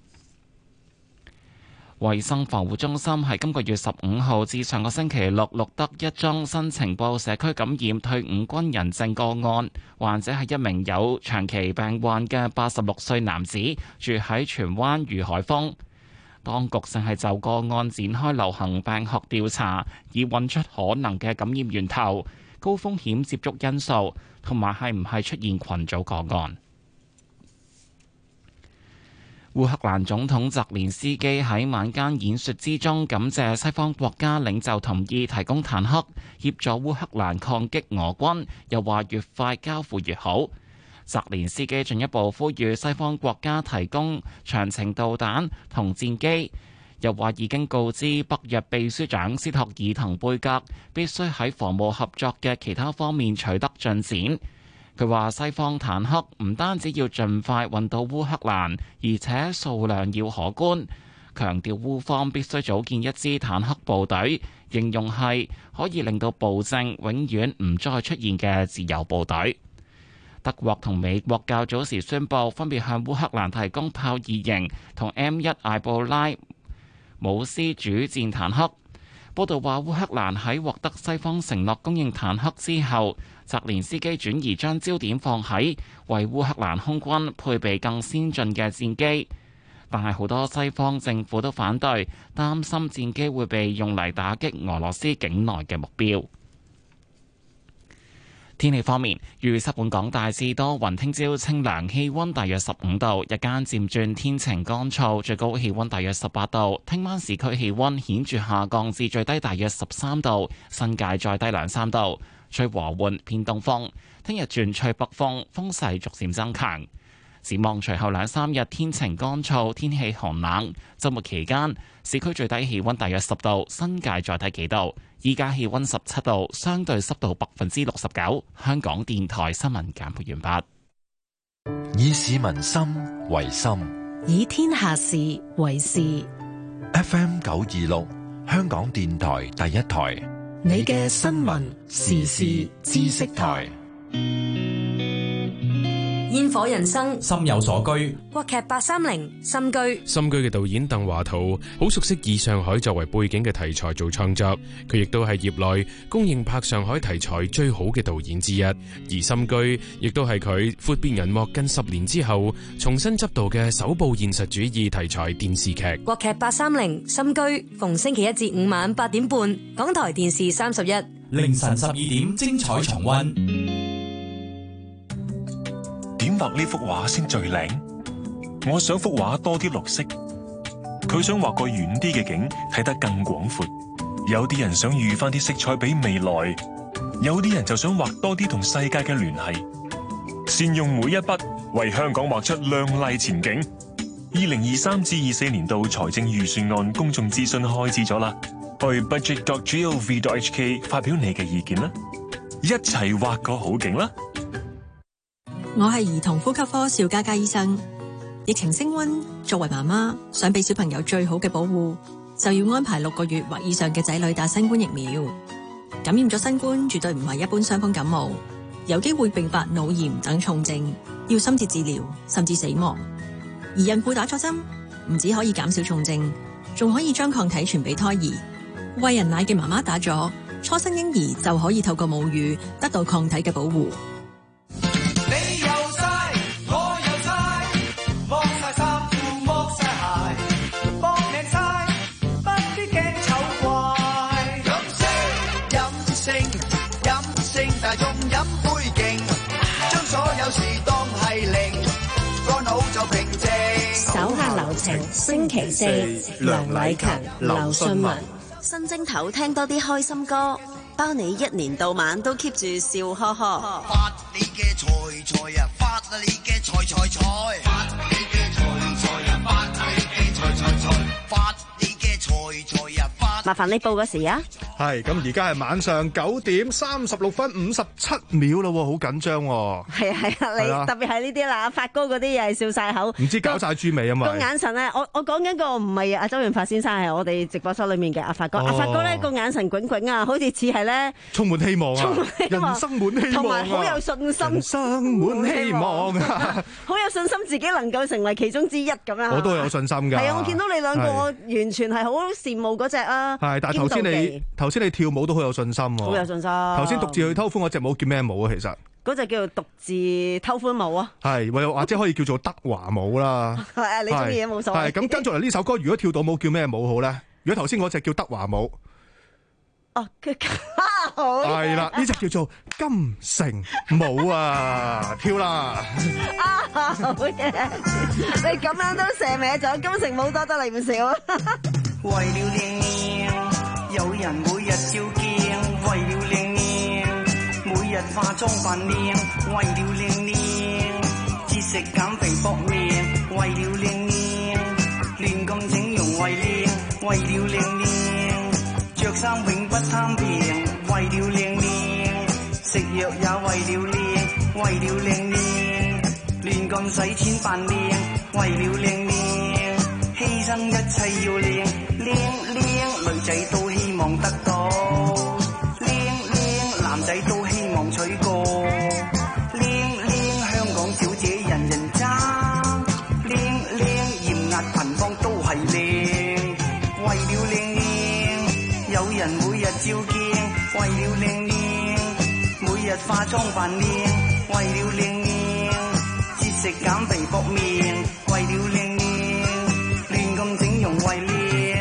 衛生防護中心喺今個月十五號至上個星期六錄得一宗新呈報社區感染退伍軍人證個案，患者係一名有長期病患嘅八十六歲男子，住喺荃灣愉海豐。當局正係就個案展開流行病學調查，以揾出可能嘅感染源頭、高風險接觸因素，同埋係唔係出現群組個案。烏克蘭總統澤連斯基喺晚間演說之中，感謝西方國家領袖同意提供坦克協助烏克蘭抗擊俄軍，又話越快交付越好。澤連斯基進一步呼籲西方國家提供長程導彈同戰機，又話已經告知北約秘書長斯托爾滕貝格必須喺防務合作嘅其他方面取得進展。佢話西方坦克唔單止要盡快運到烏克蘭，而且數量要可觀，強調烏方必須組建一支坦克部隊，形容係可以令到暴政永遠唔再出現嘅自由部隊。德國同美國較早時宣布分別向烏克蘭提供豹二型同 M 一艾布拉姆斯主戰坦克。報道話烏克蘭喺獲得西方承諾供應坦克之後，澤連斯基轉移將焦點放喺為烏克蘭空軍配備更先進嘅戰機，但係好多西方政府都反對，擔心戰機會被用嚟打擊俄羅斯境內嘅目標。天氣方面，預測本港大致多雲，聽朝清涼，氣溫大約十五度，日間漸轉天晴乾燥，最高氣溫大約十八度。聽晚市區氣溫顯著下降至最低大約十三度，新界再低兩三度，吹和緩偏東風。聽日轉吹北風，風勢逐漸增強。展望隨後兩三日天晴乾燥，天氣寒冷。週末期間市區最低氣溫大約十度，新界再低幾度。依家氣溫十七度，相對濕度百分之六十九。香港電台新聞簡報完畢。 以市民心為心， 以天下事為事。 F M 九二六，香港電台第一台， 你嘅新聞時事知識台。 煙火人生， 心有所居。 國劇八三零心居。 心居嘅導演鄧華濤好熟悉以上海作為背景嘅題材做創作，佢亦都係業內公認拍上海題材最好嘅導演之一。而心居亦都係佢闊別銀幕近十年之後重新執導嘅首部現實主義題材電視劇。 國劇八三零心居，逢星期一至五晚八點半，港台電視三十一， 凌晨十二點精彩重溫。 點畫呢幅畫先最靚？我想幅畫多啲綠色，佢想畫個遠啲嘅景，睇得更廣闊。有啲人想預翻啲色彩俾未來，有啲人就想畫多啲同世界嘅聯繫。善用每一筆，為香港畫出亮麗前景。二零二三至二四年度財政預算案公眾諮詢開始咗啦，去 budget dot gov dot hk 發表你嘅意見啦，一齊畫個好景啦！ 我係兒童呼吸科邵嘉嘉醫生。疫情升溫，作為媽媽想俾小朋友最好嘅保護，就要安排六個月或以上嘅仔女打新冠疫苗。感染咗新冠絕對唔係一般傷風感冒，有機會併發腦炎等重症，要深切治療甚至死亡。而孕婦打咗針，唔止可以減少重症，仲可以將抗體傳俾胎兒。餵人奶嘅媽媽打咗，初生嬰兒就可以透過母乳得到抗體嘅保護。 手下留情，星期四，梁禮勤、劉信文。 新正頭聽多啲開心歌，包你一年到晚都 keep 住笑呵呵。 發你嘅財財啊，發你嘅財財財，發你嘅財財啊，發你嘅財財財，發你嘅財財啊，發。 麻煩你報個時啊！ 係咁，而家係晚上九點三十六分五十七秒啦，好緊張喎。 係啊係啊，你特別係呢啲啦，發哥嗰啲又係笑晒口， 唔知搞晒豬尾啊嘛。 個眼神咧，我我講緊個唔係阿周潤發先生，係我哋直播室裏面嘅阿發哥。阿發哥咧個眼神炯炯啊，好似似係咧充滿希望啊， 充滿希望人生滿希望啊， 同埋好有信心， 人生滿希望啊， 好有信心自己能夠成為其中之一咁樣。 我都有信心㗎。 係啊，我見到你兩個，我完全係好羨慕嗰隻啊。 係，但係頭先你頭先你跳舞都好有信心喎。 好有信心。頭先獨自去偷歡嗰隻舞叫咩舞啊？其實嗰隻叫做獨自偷歡舞啊。 係，或或者可以叫做德華舞啦。 係啊，你中意嘢冇所謂。 係咁跟住嚟呢首歌，如果跳到舞叫咩舞好咧？如果頭先嗰隻叫德華舞。 哦，佢好係啦，呢隻叫做金城舞啊，跳啦！ 啊，好嘢！你咁樣都射歪咗，金城舞多得你唔少啊！ 為了靚，有人每日照鏡；為了靚，每日化妝扮靚；為了靚靚，節食減肥搏命；為了靚靚，亂咁整容為靚；為了靚靚，着衫永不貪平；為了靚靚，食藥也為了靚；為了靚靚，亂咁使錢扮靚；為了靚靚，犧牲一切要靚。靚靚女仔都希望得到，靚靚男仔都希望娶過，靚靚香港小姐人人爭，靚靚嚴壓貧芳都係靚。為了靚靚，有人每日照鏡；為了靚靚，每日化妝扮靚；為了靚靚，節食減肥搏命；為了靚靚，亂咁整容為靚。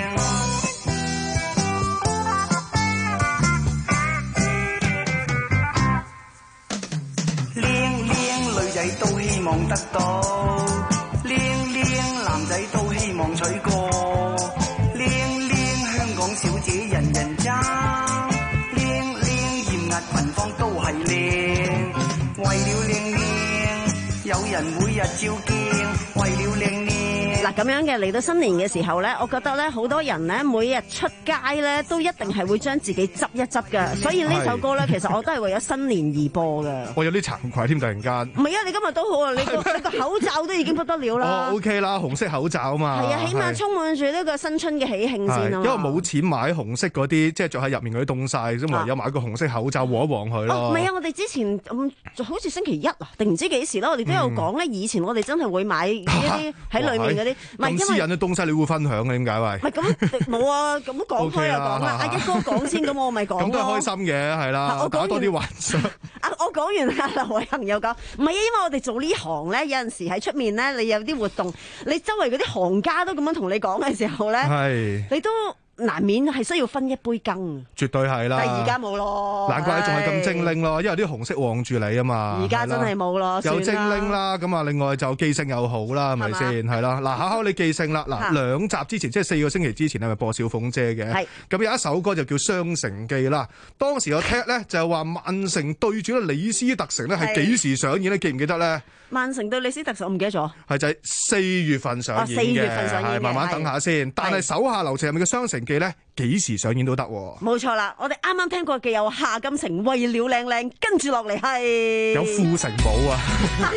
都希望得到，靚靚男仔都希望娶過，靚靚香港小姐人人爭，靚靚嚴壓群芳都係靚。為了靚靚，有人每日照鏡；為了靚靚。 嗱咁樣嘅嚟到新年嘅時候咧，我覺得咧好多人咧每日出街咧都一定係會將自己執一執嘅，所以呢首歌咧其實我都係為咗新年而播嘅。 我有啲慚愧添，突然間。 唔係啊，你今日都好啊，你個你個口罩都已經不得了啦。 哦 ，OK 啦，紅色口罩啊嘛。 係啊，起碼充滿住呢個新春嘅喜慶先啊。 因為冇錢買紅色嗰啲，即係着喺入面嗰啲凍晒，咁唯有買個紅色口罩旺一旺佢咯。 唔係啊，我哋之前嗯好似星期一啊，定唔知幾時啦，我哋都有講咧。以前我哋真係會買呢啲喺裏面嗰啲。 咁私隱嘅東西你會分享嘅，點解喂？ 唔係咁冇啊，咁講開又講啦。阿一哥講先，咁我咪講咯。 咁都係開心嘅，係啦。我打多啲幻想。 啊，我講完阿劉偉恒又講，唔係啊，因為我哋做呢行咧，有陣時喺出面咧，你有啲活動，你周圍嗰啲行家都咁樣同你講嘅時候咧， 係你都難免係需要分一杯羹。 絕對係啦。 但係而家冇咯。 難怪你仲係咁精靈咯，因為啲紅色旺住你啊嘛。 而家真係冇咯。 有精靈啦，咁啊，另外就記性又好啦，係咪先？係啦，嗱，考考你記性啦。嗱，兩集之前，即係四個星期之前，係咪播小鳳姐嘅？係。咁有一首歌就叫《雙城記》啦。當時個劇咧就係話曼城對住咧李斯特城咧係幾時上演咧？記唔記得咧？ 曼城對李斯特城，我唔記得咗。 係就係四月份上演嘅。四月份上演嘅。係慢慢等下先。但係手下留情入面嘅《雙城記》咧，幾時上演都得。 冇錯啦，我哋啱啱聽過嘅有夏金城為了靚靚，跟住落嚟係有富城堡啊，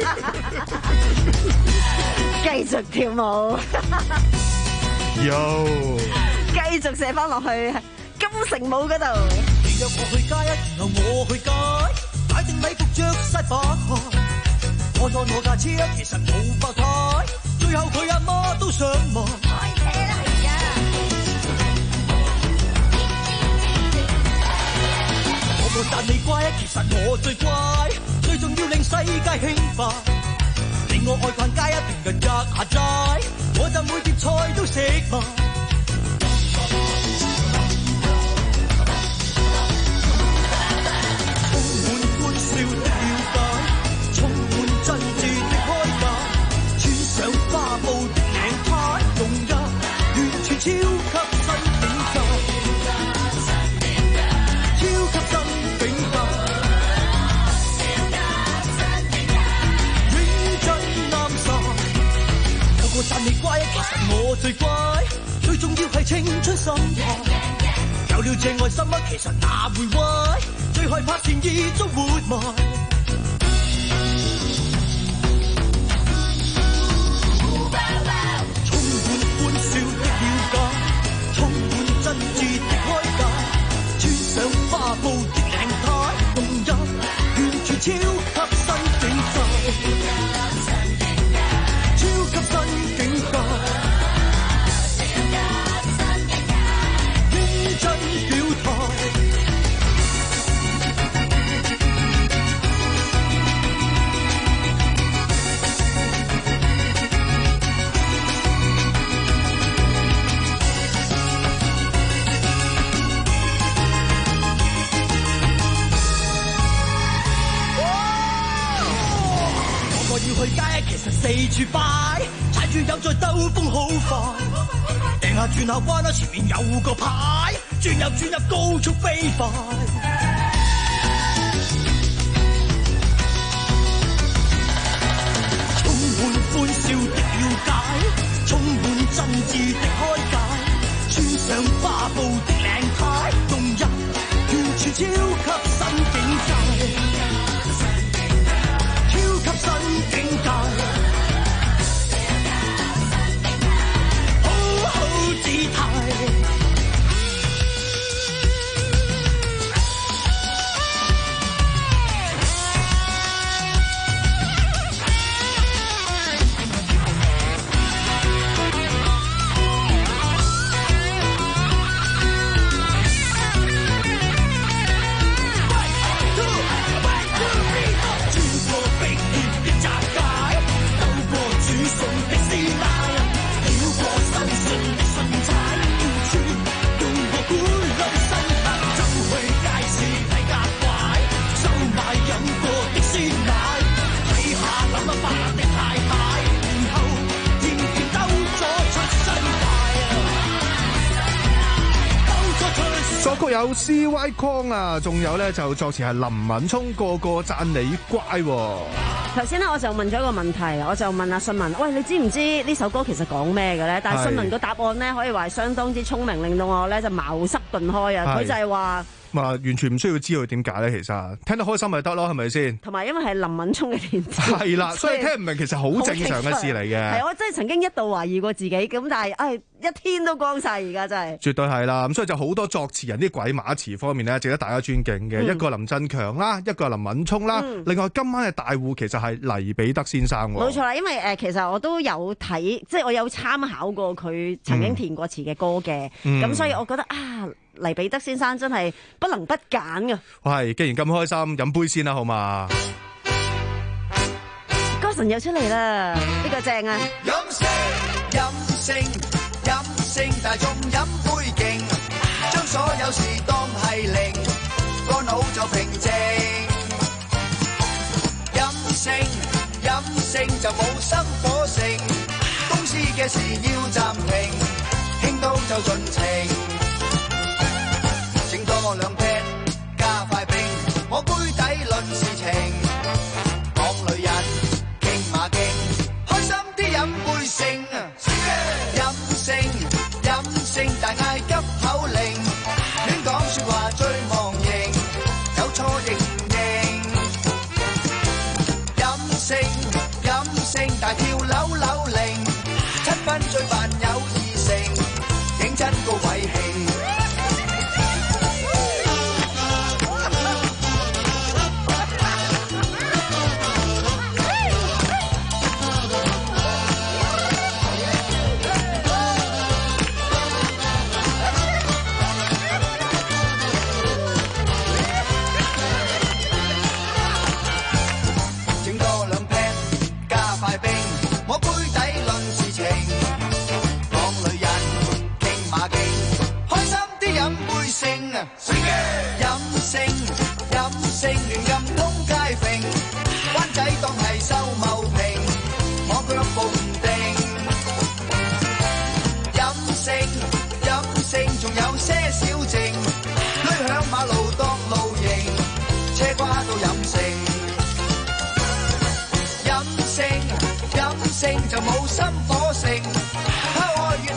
繼續跳舞， 有繼續射翻落去金城舞嗰度。 約我去街，然後我去街，買定禮服着晒白鞋，按按我架車，其實冇白牌，最後佢阿媽都想買。開車啦而家。我讚你乖，其實我最乖，最重要令世界興奮，令我愛逛街，一定日日下齋，我就每碟菜都食埋。充滿歡笑的了解，充滿真摯的開解，穿上花布的領呔，用一完全超級新境界，超級新。永我最乖，最重要係青春心態。有了這愛心啊，其實哪會壞？最害怕善意中活埋。充滿歡笑的了解，充滿真摯的開解，穿上花布的領帶，動入完全超級新境界。超級新境界，認真表態。要去街，其實四處擺，踩住有在兜風好快，掟下轉下彎啦，前面有個牌，轉入轉入高速飛快，充滿歡笑的了解，充滿真摯的開解，穿上花布的領帶，動入完全超級新境界。超級新境界，好好姿態。 作曲有 C Y Kong 啊，仲有咧就作詞係林敏聰，個個讚你乖。 頭先咧我就問咗一個問題，我就問阿信文，喂，你知唔知呢首歌其實講咩嘅咧？但係信文個答案咧可以話係相當之聰明，令到我咧就茅塞頓開啊！佢就係話。 咁啊，完全唔需要知道點解咧，其實聽得開心咪得咯，係咪先？同埋因為係林敏聰嘅填詞， 係啦，所以聽唔明其實好正常嘅事嚟嘅。 係，我真係曾經一度懷疑過自己，咁但係唉、哎，一天都光晒，而家真係。絕對係啦，咁所以就好多作詞人啲鬼馬詞方面咧，值得大家尊敬嘅。嗯、一個林振強啦，一個林敏聰啦，嗯、另外今晚嘅大戶其實係黎彼得先生。 冇錯啦，因為誒、呃、其實我都有睇，即係我有參考過佢曾經填過詞嘅歌嘅，咁、嗯、所以我覺得啊。黎彼得先生真係不能不揀㗎。 喂，既然咁開心，飲杯先啦，好嘛？ 歌神又出嚟啦，呢個正啊！ 飲勝飲勝飲勝，大眾飲杯勁，將所有事當係零，個腦就平靜。飲勝飲勝就冇生火性，公司嘅事要暫停，傾到就盡情。多兩啤加快冰，我杯底論事情，講女人傾馬經，開心啲飲杯勝，飲勝飲勝大嗌急口令，亂講説話最忘形，有錯認唔認？飲勝飲勝大跳扭扭令，七分醉扮有異性，認真個偉慶。就冇心火性，拋開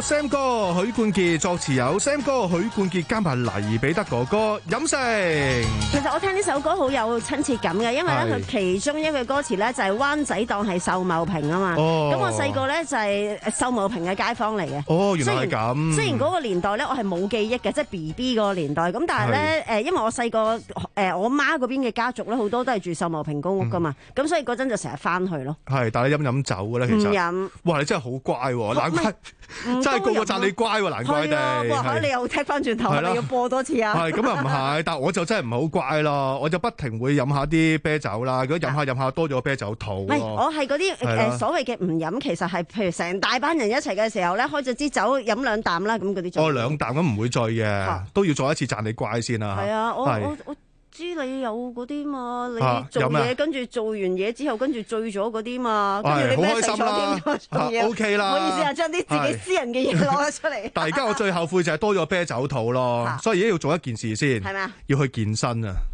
Sam 哥、許冠傑，作詞有 Sam 哥、許冠傑加埋黎彼得哥哥，飲食。 其實我聽呢首歌好有親切感嘅，因為咧係佢其中一句歌詞咧就係灣仔檔係秀茂坪啊嘛。 哦咁我細個咧就係秀茂坪嘅街坊嚟嘅。 哦，原來係咁。 雖然嗰個年代咧我係冇記憶嘅，即係 B B 嗰個年代。咁但係咧誒，因為我細個誒我媽嗰邊嘅家族咧好多都係住秀茂坪公屋噶嘛，咁、嗯、所以嗰陣就成日翻去咯。 係，但係你飲唔飲酒嘅咧？其實唔飲。 哇！你真係好乖喎，難怪真係個個讚你乖喎，難怪地。 哇！你又踢翻轉頭，你要播多次啊？ 係咁啊，唔係，但係我就真係唔係好乖咯，我就不停會飲下啲啤酒啦。如果飲下飲下多咗啤酒肚。 唔係，我係嗰啲誒所謂嘅唔飲，其實係譬如成大班人一齊嘅時候咧，開咗支酒飲兩啖啦，咁嗰啲。 哦，兩啖咁唔會醉嘅，都要再一次讚你乖先啦。 係啊，我我我知你有嗰啲嘛，你做嘢跟住做完嘢之後跟住醉咗嗰啲嘛，跟住你咩食咗添 ？O K 啦， 唔好意思啊，將啲自己私人嘅嘢攞咗出嚟。 但係而家我最後悔就係多咗啤酒肚咯，所以而家要做一件事先， 係咪啊？ 要去健身啊！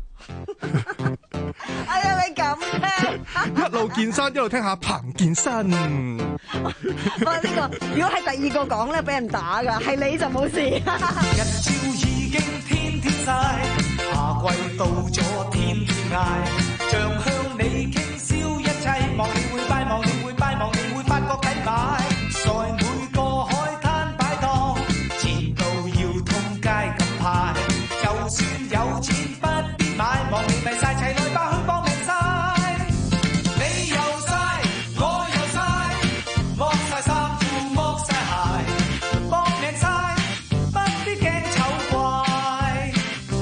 哎呀，你咁嘅， 一路健身一路聽下彭健身。 哇！呢個如果係第二個講咧，俾人打㗎，係你就冇事。 日照已經天天曬，夏季到咗天天嗌，像向你傾銷一切，望你會拜，望你會拜，望你會發覺抵買，在每個海灘擺檔，前度要通街咁派，就算有錢不必買，望你咪晒齊來吧去幫命晒，你又晒，我又晒，剝晒衫褲剝晒鞋，幫命晒，不必驚醜怪。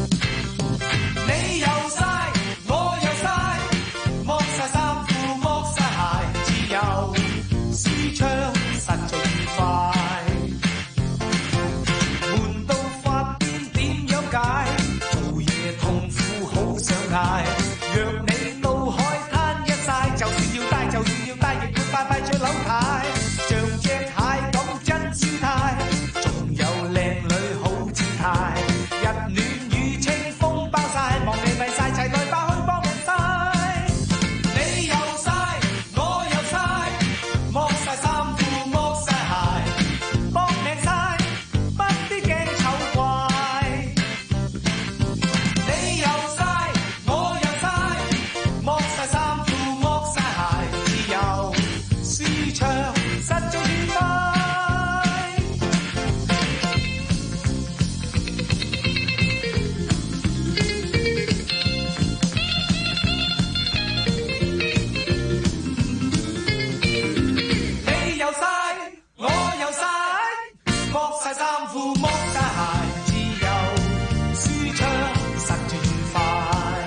你又晒，我又晒，剝晒衫褲剝晒鞋，自由舒暢實在愉快。悶到發癲點樣解？做嘢痛苦好想嗌，若你到海灘一晒，就算要帶就算要帶，亦會快快着扭軚，像隻蟹咁真姿態，仲有靚女好姿態，日暖雨清風包晒，望你咪晒齊來吧去幫命晒，你又晒，我又晒，剝晒衫褲剝晒鞋，幫命晒，不必驚醜怪。你又晒，我又晒，剝晒衫褲剝晒鞋，自由舒暢實在愉快。你又晒，我又晒，剝晒衫褲剝晒鞋，自由舒暢實在愉快。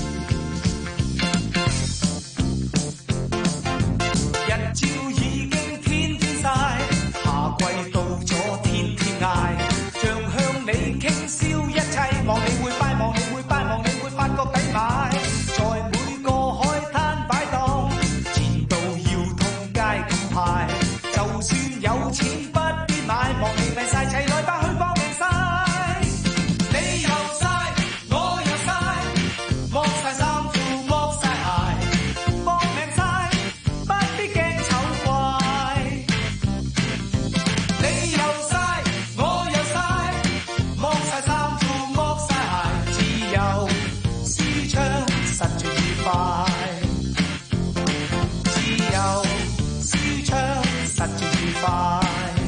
日照已經天天曬，夏季到咗天天嗌，像向你傾銷一切，望你會拜，望你會拜，望你會發覺抵買，在每個海灘擺檔，前度要通街咁派，就算有錢不必買，望你咪晒齊來吧去幫命晒，你又晒，我又晒，剝晒衫褲剝晒鞋，幫命晒，不必驚醜怪。你又晒，我又晒，剝晒衫褲剝晒鞋，自由舒暢實在愉快。自由舒暢實在愉快。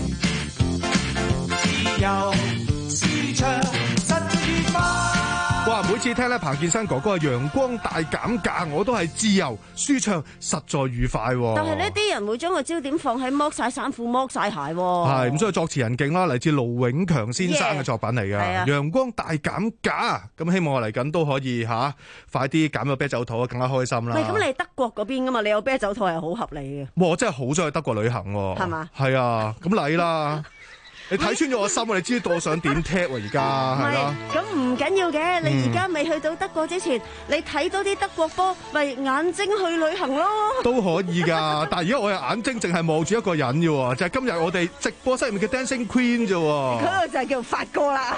自由舒暢實在愉快。 哇！每次聽咧彭健新哥哥嘅陽光大減價，我都係自由舒暢，實在愉快。 但係呢啲人會將個焦點放喺剝晒衫褲剝晒鞋喎。 係咁，所以作詞人勁啦，嚟自盧永強先生嘅作品嚟㗎。 Yeah. 陽光大減價，咁希望我嚟緊都可以嚇、啊、快啲減咗啤酒肚，更加開心啦。 喂，咁你係德國嗰邊㗎嘛？你有啤酒肚係好合理嘅。 哇！我真係好想去德國旅行喎。 係嘛？ 係啊，咁嚟啦。你睇穿咗我心，你知道我想點踢喎而家係啦。 咁唔緊要嘅，你而家未去到德國之前，你睇多啲德國波，咪眼睛去旅行咯。 都可以㗎，但係而家我嘅眼睛淨係望住一個人嘅喎，就係、是、今日我哋直播室入面嘅 Dancing Queen 啫。 嗰個就係叫發哥啦。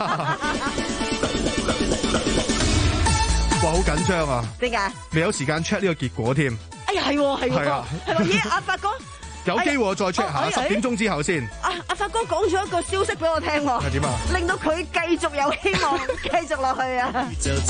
哇，好緊張啊！ 點解？ 未有時間 check 呢個結果添。 哎呀，係喎，係喎，係喎，咦，阿發哥。 有機會我再 check 下，十點鐘之後先。 阿阿發哥講咗一個消息俾我聽喎， 係點啊？ 令到佢繼續有希望，繼續落去啊！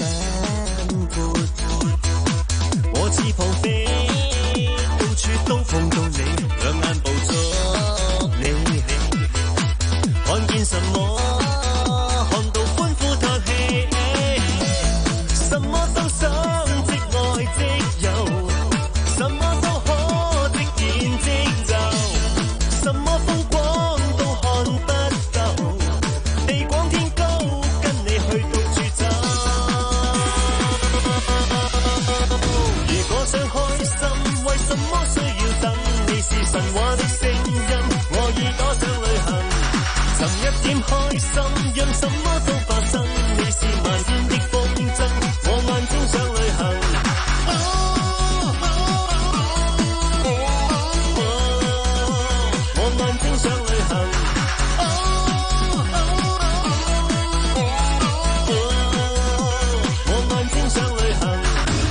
我似放飛，到處都碰到你，兩眼捕捉你，看見什麼？看到歡呼嘆氣，什麼都想即愛即有，什麼都可即見即就，什麼風光都看不夠，地廣天高，跟你去到處走。如果想開心，為什麼需要等？你是神話的聲音，我耳朵想旅行，尋一點開心，讓什麼都發生。你是漫天的風箏，我眼睛想旅行。我眼睛想旅行。我眼睛想旅行。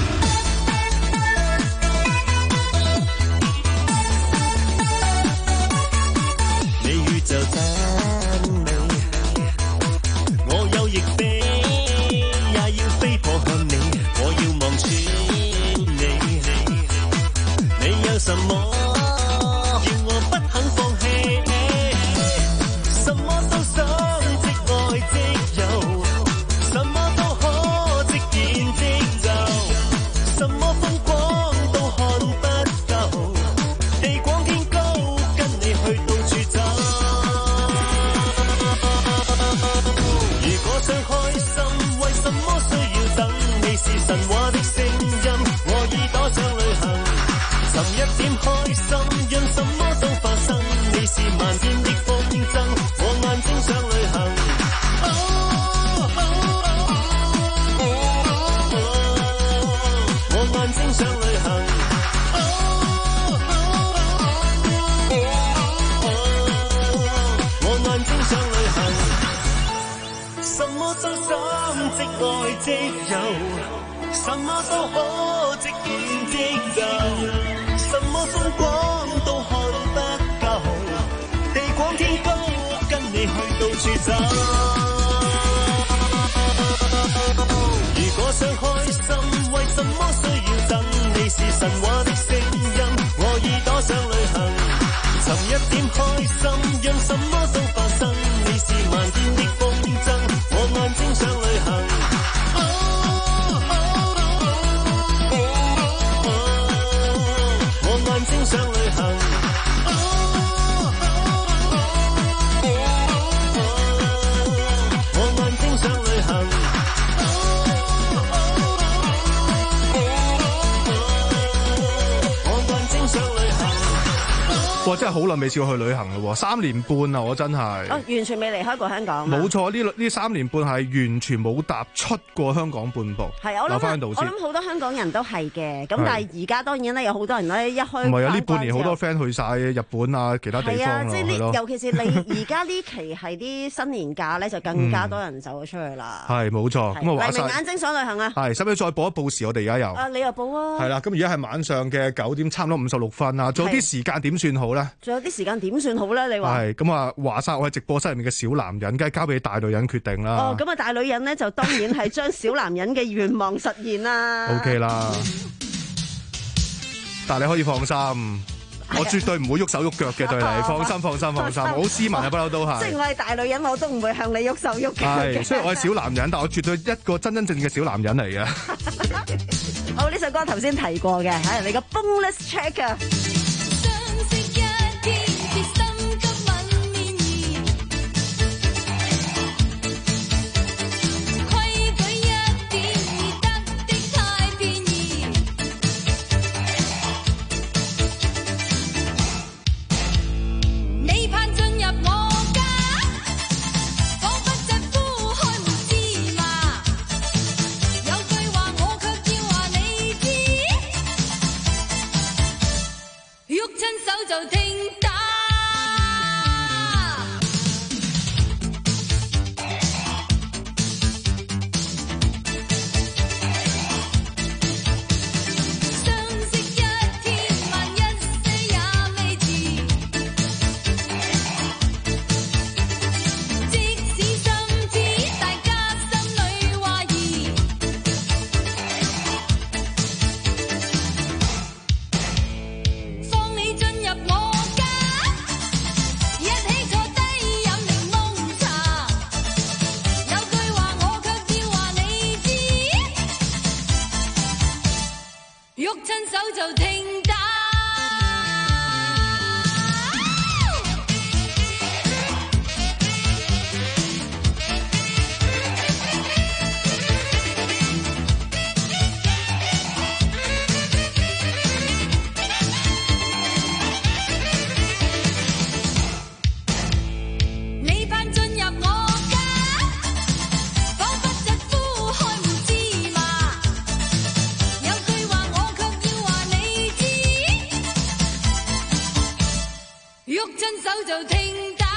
你宇宙真美，我有翼飛，也要飛過向你，我要望穿你。你有什麼，叫我不肯放棄？什麼都想即愛即有，什麼都可即見即就，什麼風光都看不夠，地廣天高，跟你去到處走。如果想開心，為什麼需要等？你是神話的聲音，我耳朵想旅行，尋一點開心，讓什麼都發生。你是漫天的風箏，我眼睛想旅行。我眼睛想旅行。我眼睛想旅行。什麼都想即愛即有，什麼都可即見即就，什麼風光都看不夠，地廣天高，跟你去到處走。如果想開心，為什麼需要等？你是神話的聲音，我耳朵想旅行，尋一點開心，讓什麼都發生。你是漫天的風箏，我眼睛想旅行。我眼睛想旅行。我眼睛想旅行。我眼睛想旅行。 哇！真係好耐未試過去旅行咯，三年半啊！我真係。 哦，完全未離開過香港。 冇錯，呢呢三年半係完全冇踏出過香港半步。 係，我留翻喺度先。 諗我諗好多香港人都係嘅，咁但係而家當然咧有好多人咧一開唔係啊！呢半年好多 friend 去晒日本啊，其他地方咯，係咯。 尤其是你而家呢期係啲新年假咧，就更加多人走咗出去啦。 係冇錯，咁啊話晒。 黎明眼睛想旅行啊！ 係，使唔使再報一報時？我哋而家又啊，你又報啊？ 係啦，咁而家係晚上嘅九點，差唔多五十六分啊！仲有啲時間點算好咧？ 仲有啲時間點算好咧？你話係咁啊？話晒我喺直播室入面嘅小男人，梗係交俾大女人決定啦。 哦，咁啊，大女人咧就當然係將小男人嘅願望實現啦。 O K 啦，但係你可以放心，我絕對唔會喐手喐腳嘅對你，放心放心放心，我好斯文啊，不嬲都係。 即係我係大女人，我都唔會向你喐手喐腳嘅。 係，雖然我係小男人，但我絕對一個真真正正嘅小男人嚟嘅。 好，呢首歌頭先提過嘅，係你個 bonus check 啊。 相識一天，萬一些也未遲。 親手就聽打。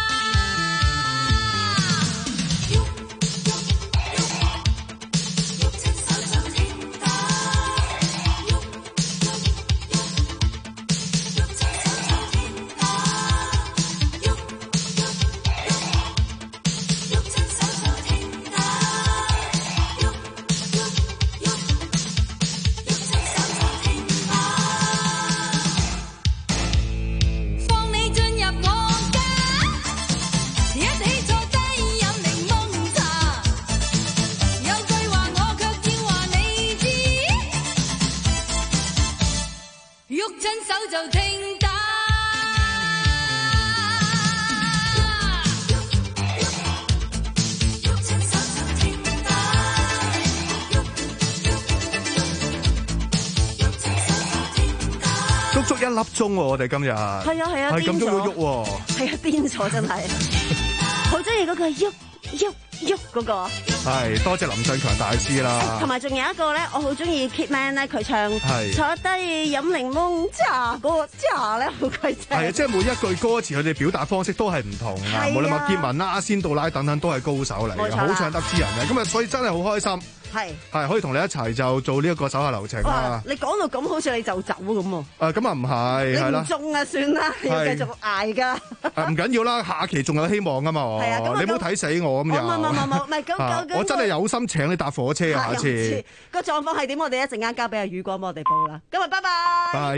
足足一粒鐘喎，我哋今日係啊係啊， 係咁鐘都喐喎， 係啊，癲咗真係，好中意嗰個喐喐喐嗰個。 係多謝林振強大師啦。 同埋仲有一個咧，我好中意 Kitman 咧，佢唱坐低飲檸檬茶嗰個茶咧，好鬼正。 係啊，即係每一句歌詞，佢哋表達方式都係唔同啊。無論麥潔文啦、阿仙杜拉等等，都係高手嚟嘅，好唱得之人嘅。咁啊，所以真係好開心。 係係可以同你一齊就做呢一個手下留情啦。 你講到咁，好似你就走咁喎。 誒咁啊唔係，係啦。 你唔中啊，算啦，要繼續捱㗎。 唔緊要啦，下期仲有希望㗎嘛。係啊，你唔好睇死我咁又。 唔唔唔唔唔，唔係咁。 我真係有心請你搭火車啊！下次個狀況係點？我哋一陣間交俾阿宇哥幫我哋報啦。今日拜拜。 拜。